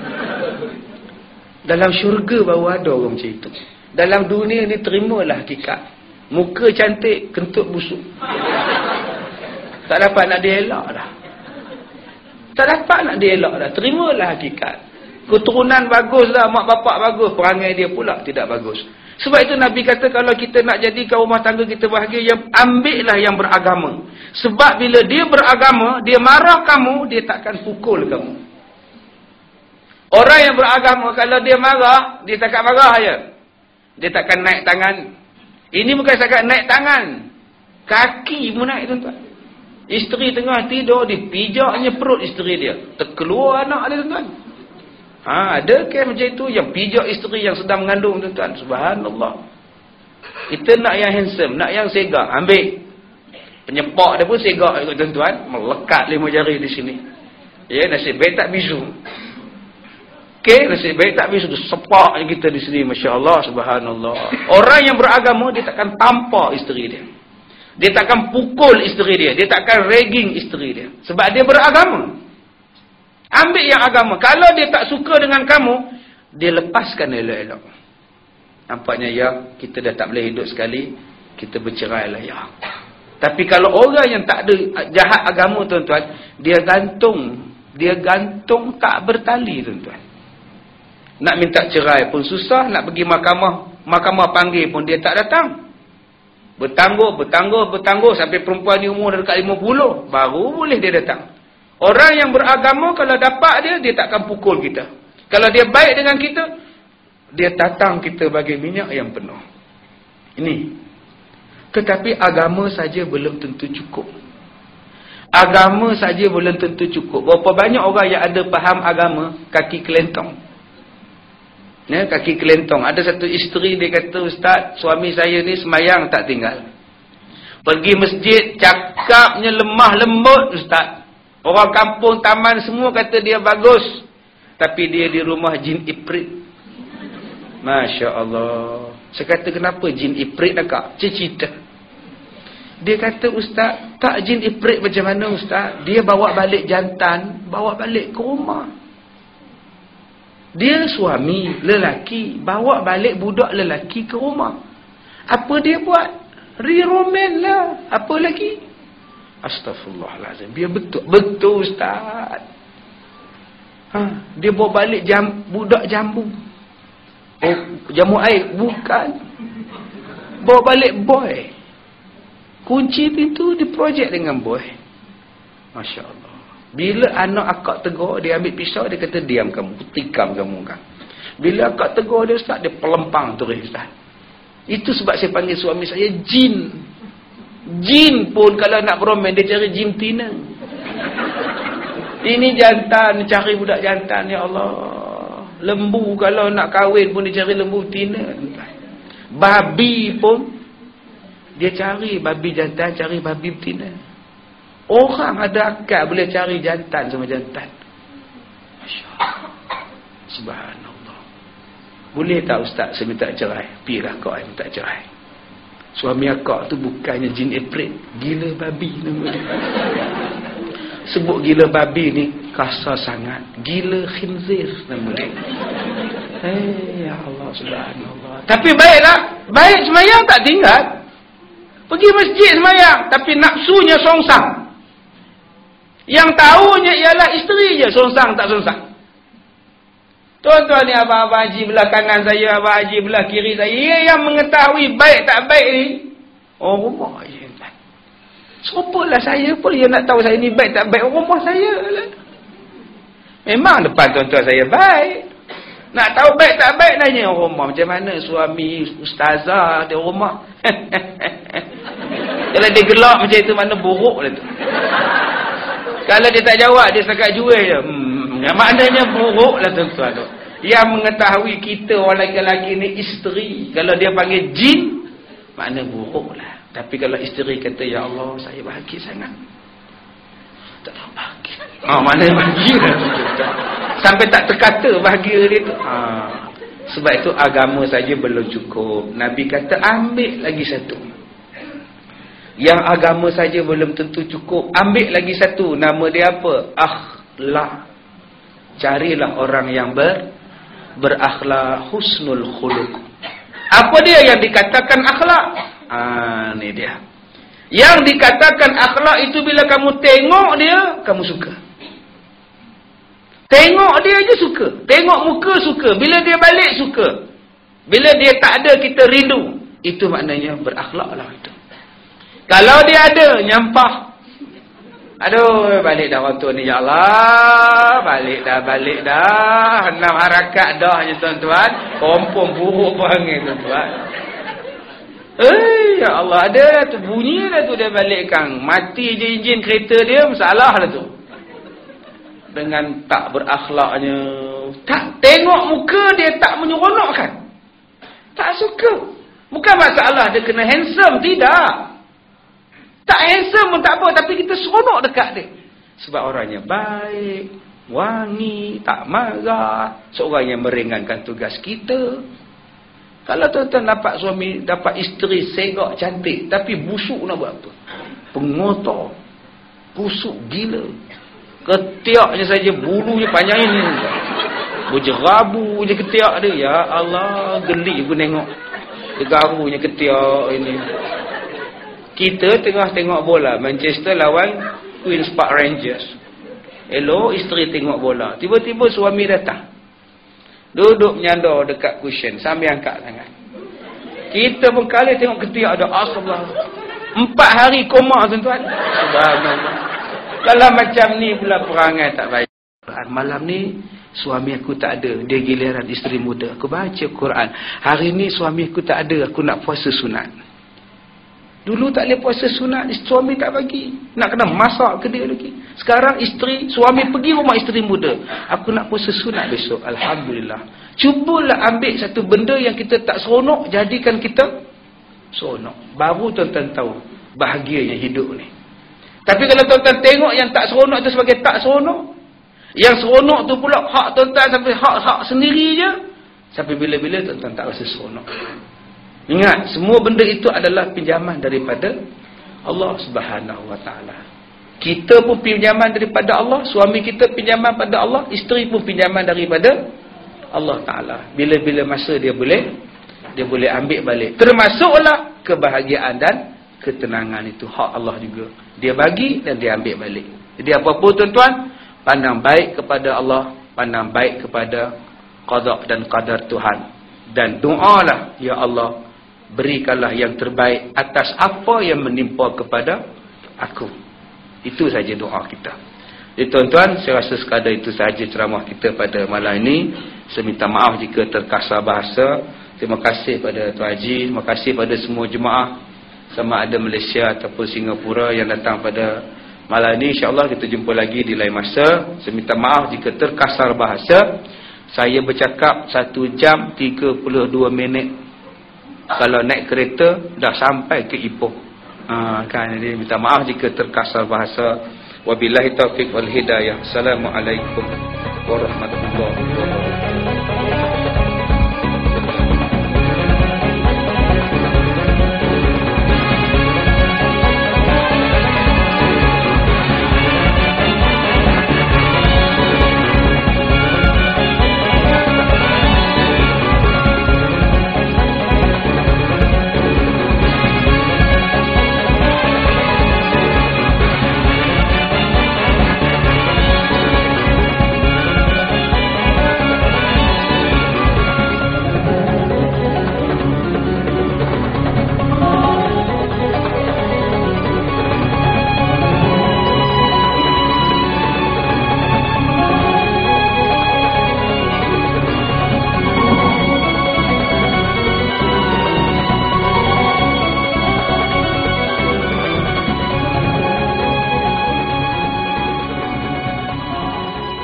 Dalam syurga baru ada orang macam itu. Dalam dunia ni terimalah hakikat. Muka cantik, kentut busuk. Tak dapat nak dielak dah. Tak dapat nak dielak dah. Terimalah hakikat. Keturunan bagus dah, mak bapak bagus, perangai dia pula tidak bagus. Sebab itu Nabi kata kalau kita nak jadikan rumah tangga kita bahagia, yang ambillah yang beragama. Sebab bila dia beragama, dia marah kamu, dia takkan pukul kamu. Orang yang beragama, kalau dia marah, dia takkan marah je. Dia takkan naik tangan. Ini bukan setakat naik tangan. Kaki pun naik, tuan-tuan. Isteri tengah tidur, dipijaknya perut isteri dia. Terkeluar anak dia, tuan-tuan. Ha, ada kes macam itu yang pijak isteri yang sedang mengandung, tuan-tuan. Subhanallah. Kita nak yang handsome, nak yang segak. Ambil. Penyepak dia pun segak, tuan-tuan. Melekat lima jari di sini. Ya, nasib baik tak bisu. Okey, nasib baik tak bisu. Sepak kita di sini, masya-Allah, subhanallah. Orang yang beragama, dia takkan tampar isteri dia. Dia takkan pukul isteri dia. Dia takkan ragging isteri dia. Sebab dia beragama. Ambil yang agama. Kalau dia tak suka dengan kamu, dia lepaskan elok-elok. Nampaknya ya, kita dah tak boleh hidup sekali, kita bercerai lah ya. Tapi kalau orang yang tak ada jahat agama, tuan-tuan, dia gantung. Dia gantung tak bertali, tuan-tuan. Nak minta cerai pun susah, nak pergi mahkamah, mahkamah panggil pun dia tak datang. Bertangguh, bertangguh, bertangguh sampai perempuan ni umur dekat lima puluh, baru boleh dia datang. Orang yang beragama, kalau dapat dia, dia takkan pukul kita. Kalau dia baik dengan kita, dia tatang kita bagi minyak yang penuh. Ini. Tetapi agama saja belum tentu cukup. Agama saja belum tentu cukup. Berapa banyak orang yang ada faham agama, kaki kelentong. Ya, kaki kelentong. Ada satu isteri, dia kata, Ustaz, suami saya ni semayang tak tinggal. Pergi masjid, cakapnya lemah lembut, Ustaz. Orang kampung, taman semua kata dia bagus. Tapi dia di rumah jin iprit. Masya Allah. Saya kata, kenapa jin iprit nak kak? Cerita. Dia kata, Ustaz, tak jin iprit macam mana, Ustaz? Dia bawa balik jantan, bawa balik ke rumah. Dia suami, lelaki, bawa balik budak lelaki ke rumah. Apa dia buat? Re-roman lah. Apa lagi? Astaghfirullahalazim. Dia betul. Betul, Ustaz. Ha, dia bawa balik jam, budak jambu. Oh, jamu air. Bukan. Bawa balik boy. Kunci pintu, dia projek dengan boy. Masya Allah. Bila anak akak tegur, dia ambil pisau, dia kata, diam kamu, tikam kamu kan. Bila akak tegur dia, Ustaz, dia pelempang terus, Ustaz. Itu sebab saya panggil suami saya jin. Jin pun kalau nak beromen, dia cari jin tina. Ini jantan, cari budak jantan, ya Allah. Lembu kalau nak kahwin pun dia cari lembu tina. Babi pun, dia cari babi jantan, cari babi betina. Orang ada akal boleh cari jantan sama jantan. Masya Allah. Subhanallah. Boleh tak Ustaz saya minta cerai? Pergilah kau yang minta cerai. Suami akak tu bukannya jin iprit, gila babi nama dia. Sebut gila babi ni kasar sangat. Gila khinzir nama dia. Eh, ya Allah, subhanallah. Tapi baiklah, baik semayang tak tinggal. Pergi masjid semayang, tapi nafsunya songsang. Yang tahunya ialah isteri je, songsang tak songsang. Tuan-tuan ni, abang-abang haji belah kanan saya, abang haji belah kiri saya, ia yang mengetahui baik tak baik ni, oh rumah je. Sopalah saya pun yang nak tahu saya ni baik tak baik, rumah saya lah. Memang depan tuan-tuan saya baik. Nak tahu baik tak baik, nanya rumah macam mana suami ustazah di rumah. Kalau dia gelap macam itu, mana buruk lah tu. Kalau dia tak jawab, dia setakat jual je. Hmm, maknanya buruk lah tuan-tuan tu. Yang mengetahui kita orang lelaki ni isteri. Kalau dia panggil jin, makna buruk lah. Tapi kalau isteri kata, ya Allah, saya bahagia sangat. Tak tahu bahagia. Ha, mana bahagia lah tu. Sampai tak terkata bahagia dia tu. Ha. Sebab itu agama saja belum cukup. Nabi kata, ambil lagi satu. Yang agama saja belum tentu cukup. Ambil lagi satu. Nama dia apa? Akhlak. Carilah orang yang ber, berakhlak, husnul khuluq. Apa dia yang dikatakan akhlak? Ah, ni dia. Yang dikatakan akhlak itu bila kamu tengok dia, kamu suka. Tengok dia je suka. Tengok muka suka. Bila dia balik suka. Bila dia tak ada kita rindu. Itu maknanya berakhlak lah itu. Kalau dia ada, nyampah. Aduh, balik dah waktu ni, ya Allah. Balik dah, balik dah. Enam harakat dah je tuan-tuan. Kompom buruk panggil tuan-tuan. Eh, ya Allah, ada lah tu. Bunyi dah tu dia balik kang. Mati je enjin kereta dia, masalah lah tu. Dengan tak berakhlaknya. Tak, tengok muka dia tak menyeronokkan. Tak suka. Bukan masalah dia kena handsome, tidak. Tak handsome pun tak apa, tapi kita seronok dekat dia. Sebab orangnya baik, wangi, tak marah. Seorang yang meringankan tugas kita. Kalau tuan-tuan dapat suami, dapat isteri segak cantik, tapi busuk nak buat apa? Pengotor. Busuk gila. Ketiaknya saja, bulunya panjang ini. Berjerabu je ketiak dia. Ya Allah, geli aku tengok. Garunya ketiak ini. Kita tengah tengok bola Manchester lawan Queen's Park Rangers. Elok isteri tengok bola. Tiba-tiba suami datang. Duduk menyandar dekat cushion sambil angkat tangan. Kita pun kali tengok ketiak ada. Astagfirullah. Empat hari koma tuan-tuan. Subhanallah. Kalau macam ni pula perangai tak baik. Malam ni suami aku tak ada. Dia giliran isteri muda. Aku baca Quran. Hari ni suami aku tak ada. Aku nak puasa sunat. Dulu tak boleh puasa sunat. Suami tak bagi. Nak kena masak ke dia lagi. Sekarang isteri, suami pergi rumah isteri muda. Aku nak puasa sunat besok. Alhamdulillah. Cubalah ambil satu benda yang kita tak seronok. Jadikan kita seronok. Baru tuan-tuan tahu bahagianya hidup ni. Tapi kalau tuan-tuan tengok yang tak seronok itu sebagai tak seronok. Yang seronok tu pula hak tuan-tuan sampai hak-hak sendiri je. Sampai bila-bila tuan-tuan tak rasa seronok. Ingat, semua benda itu adalah pinjaman daripada Allah Subhanahu Wa Taala. Kita pun pinjaman daripada Allah, suami kita pinjaman pada Allah, isteri pun pinjaman daripada Allah Taala. Bila-bila masa dia boleh, dia boleh ambil balik. Termasuklah kebahagiaan dan ketenangan itu hak Allah juga. Dia bagi dan dia ambil balik. Jadi apa-apa tuan-tuan, pandang baik kepada Allah, pandang baik kepada qada dan qadar Tuhan. Dan doalah, ya Allah, berikanlah yang terbaik atas apa yang menimpa kepada aku. Itu saja doa kita. Jadi tuan-tuan, saya rasa sekadar itu sahaja ceramah kita pada malam ini. Saya minta maaf jika terkasar bahasa. Terima kasih pada Tuan Haji, terima kasih pada semua jemaah sama ada Malaysia ataupun Singapura yang datang pada malam ini. InsyaAllah kita jumpa lagi di lain masa. Saya minta maaf jika terkasar bahasa. Saya bercakap satu jam tiga puluh dua minit. Kalau naik kereta dah sampai ke Ipoh. Ha, kan, jadi minta maaf jika terkasar bahasa. Wabillahi taufiq wal hidayah. Assalamualaikum warahmatullahi wabarakatuh.